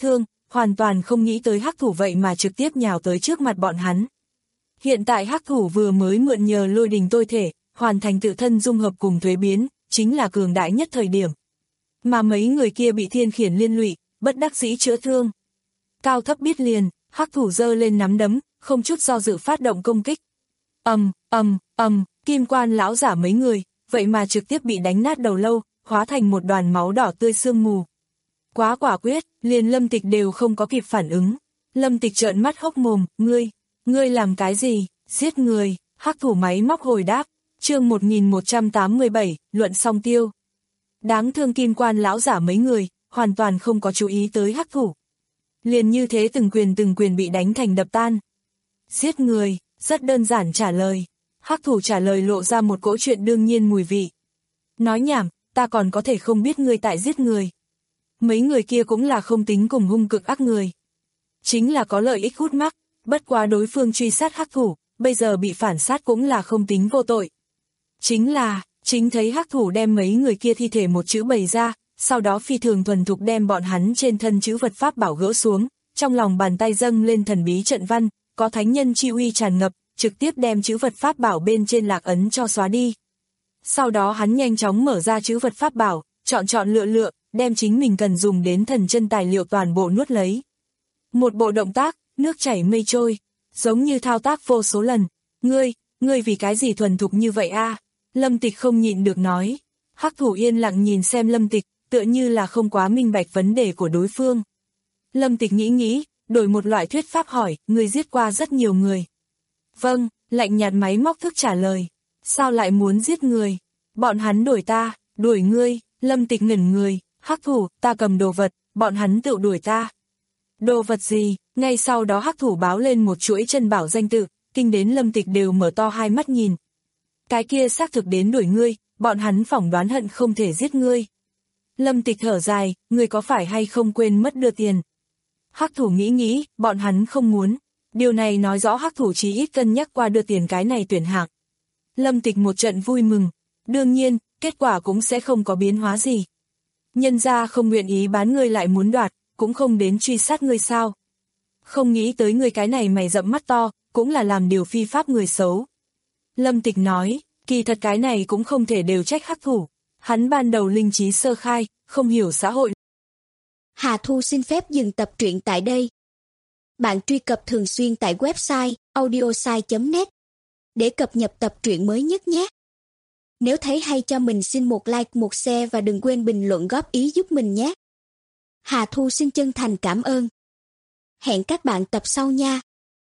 hoàn toàn không nghĩ tới hắc thủ vậy mà trực tiếp nhào tới trước mặt bọn hắn. Hiện tại hắc thủ vừa mới mượn nhờ lôi đình tôi thể, hoàn thành tự thân dung hợp cùng thuế biến, chính là cường đại nhất thời điểm. Mà mấy người kia bị thiên khiển liên lụy, bất đắc dĩ chữa thương. Cao thấp biết liền, hắc thủ giơ lên nắm đấm, không chút do dự phát động công kích. Ầm, ầm, ầm, kim quan lão giả mấy người, vậy mà trực tiếp bị đánh nát đầu lâu, hóa thành một đoàn máu đỏ tươi sương mù. Quá quả quyết, liền Lâm Tịch đều không có kịp phản ứng. Lâm Tịch trợn mắt hốc mồm, ngươi, ngươi làm cái gì, giết người, hắc thủ máy móc hồi đáp, chương một nghìn một trăm tám mươi bảy, luận song tiêu. Đáng thương kim quan lão giả mấy người, hoàn toàn không có chú ý tới hắc thủ. Liền như thế từng quyền từng quyền bị đánh thành đập tan. Giết người, rất đơn giản trả lời. Hắc thủ trả lời lộ ra một cỗ chuyện đương nhiên mùi vị. Nói nhảm, ta còn có thể không biết ngươi tại giết người. Mấy người kia cũng là không tính cùng hung cực ác người. Chính là có lợi ích hút mắc, bất quá đối phương truy sát hắc thủ, bây giờ bị phản sát cũng là không tính vô tội. Chính là, chính thấy hắc thủ đem mấy người kia thi thể một chữ bày ra, sau đó phi thường thuần thục đem bọn hắn trên thân chữ vật pháp bảo gỡ xuống, trong lòng bàn tay dâng lên thần bí trận văn, có thánh nhân chi uy tràn ngập, trực tiếp đem chữ vật pháp bảo bên trên lạc ấn cho xóa đi. Sau đó hắn nhanh chóng mở ra chữ vật pháp bảo, chọn chọn lựa lựa, đem chính mình cần dùng đến thần chân tài liệu toàn bộ nuốt lấy. Một bộ động tác, nước chảy mây trôi, giống như thao tác vô số lần. Ngươi, ngươi vì cái gì thuần thục như vậy a? Lâm Tịch không nhịn được nói. Hắc thủ yên lặng nhìn xem Lâm Tịch, tựa như là không quá minh bạch vấn đề của đối phương. Lâm Tịch nghĩ nghĩ, đổi một loại thuyết pháp hỏi, ngươi giết qua rất nhiều người. Vâng, lạnh nhạt máy móc thức trả lời. Sao lại muốn giết người? Bọn hắn đuổi ta, đuổi ngươi. Lâm Tịch ngẩn người, hắc thủ, ta cầm đồ vật, bọn hắn tự đuổi ta. Đồ vật gì? Ngay sau đó hắc thủ báo lên một chuỗi chân bảo danh tự, kinh đến Lâm Tịch đều mở to hai mắt nhìn. Cái kia xác thực đến đuổi ngươi, bọn hắn phỏng đoán hận không thể giết ngươi. Lâm Tịch thở dài, ngươi có phải hay không quên mất đưa tiền? Hắc thủ nghĩ nghĩ, bọn hắn không muốn. Điều này nói rõ hắc thủ chí ít cân nhắc qua đưa tiền cái này tuyển hạng. Lâm Tịch một trận vui mừng. Đương nhiên, kết quả cũng sẽ không có biến hóa gì. Nhân gia không nguyện ý bán ngươi lại muốn đoạt, cũng không đến truy sát ngươi sao. Không nghĩ tới ngươi cái này mày rậm mắt to, cũng là làm điều phi pháp người xấu. Lâm Tịch nói, kỳ thật cái này cũng không thể đều trách hắc thủ. Hắn ban đầu linh trí sơ khai, không hiểu xã hội. Hà Thu xin phép dừng tập truyện tại đây. Bạn truy cập thường xuyên tại website audiosai chấm net để cập nhật tập truyện mới nhất nhé. Nếu thấy hay cho mình xin một like, một share và đừng quên bình luận góp ý giúp mình nhé. Hà Thu xin chân thành cảm ơn. Hẹn các bạn tập sau nha.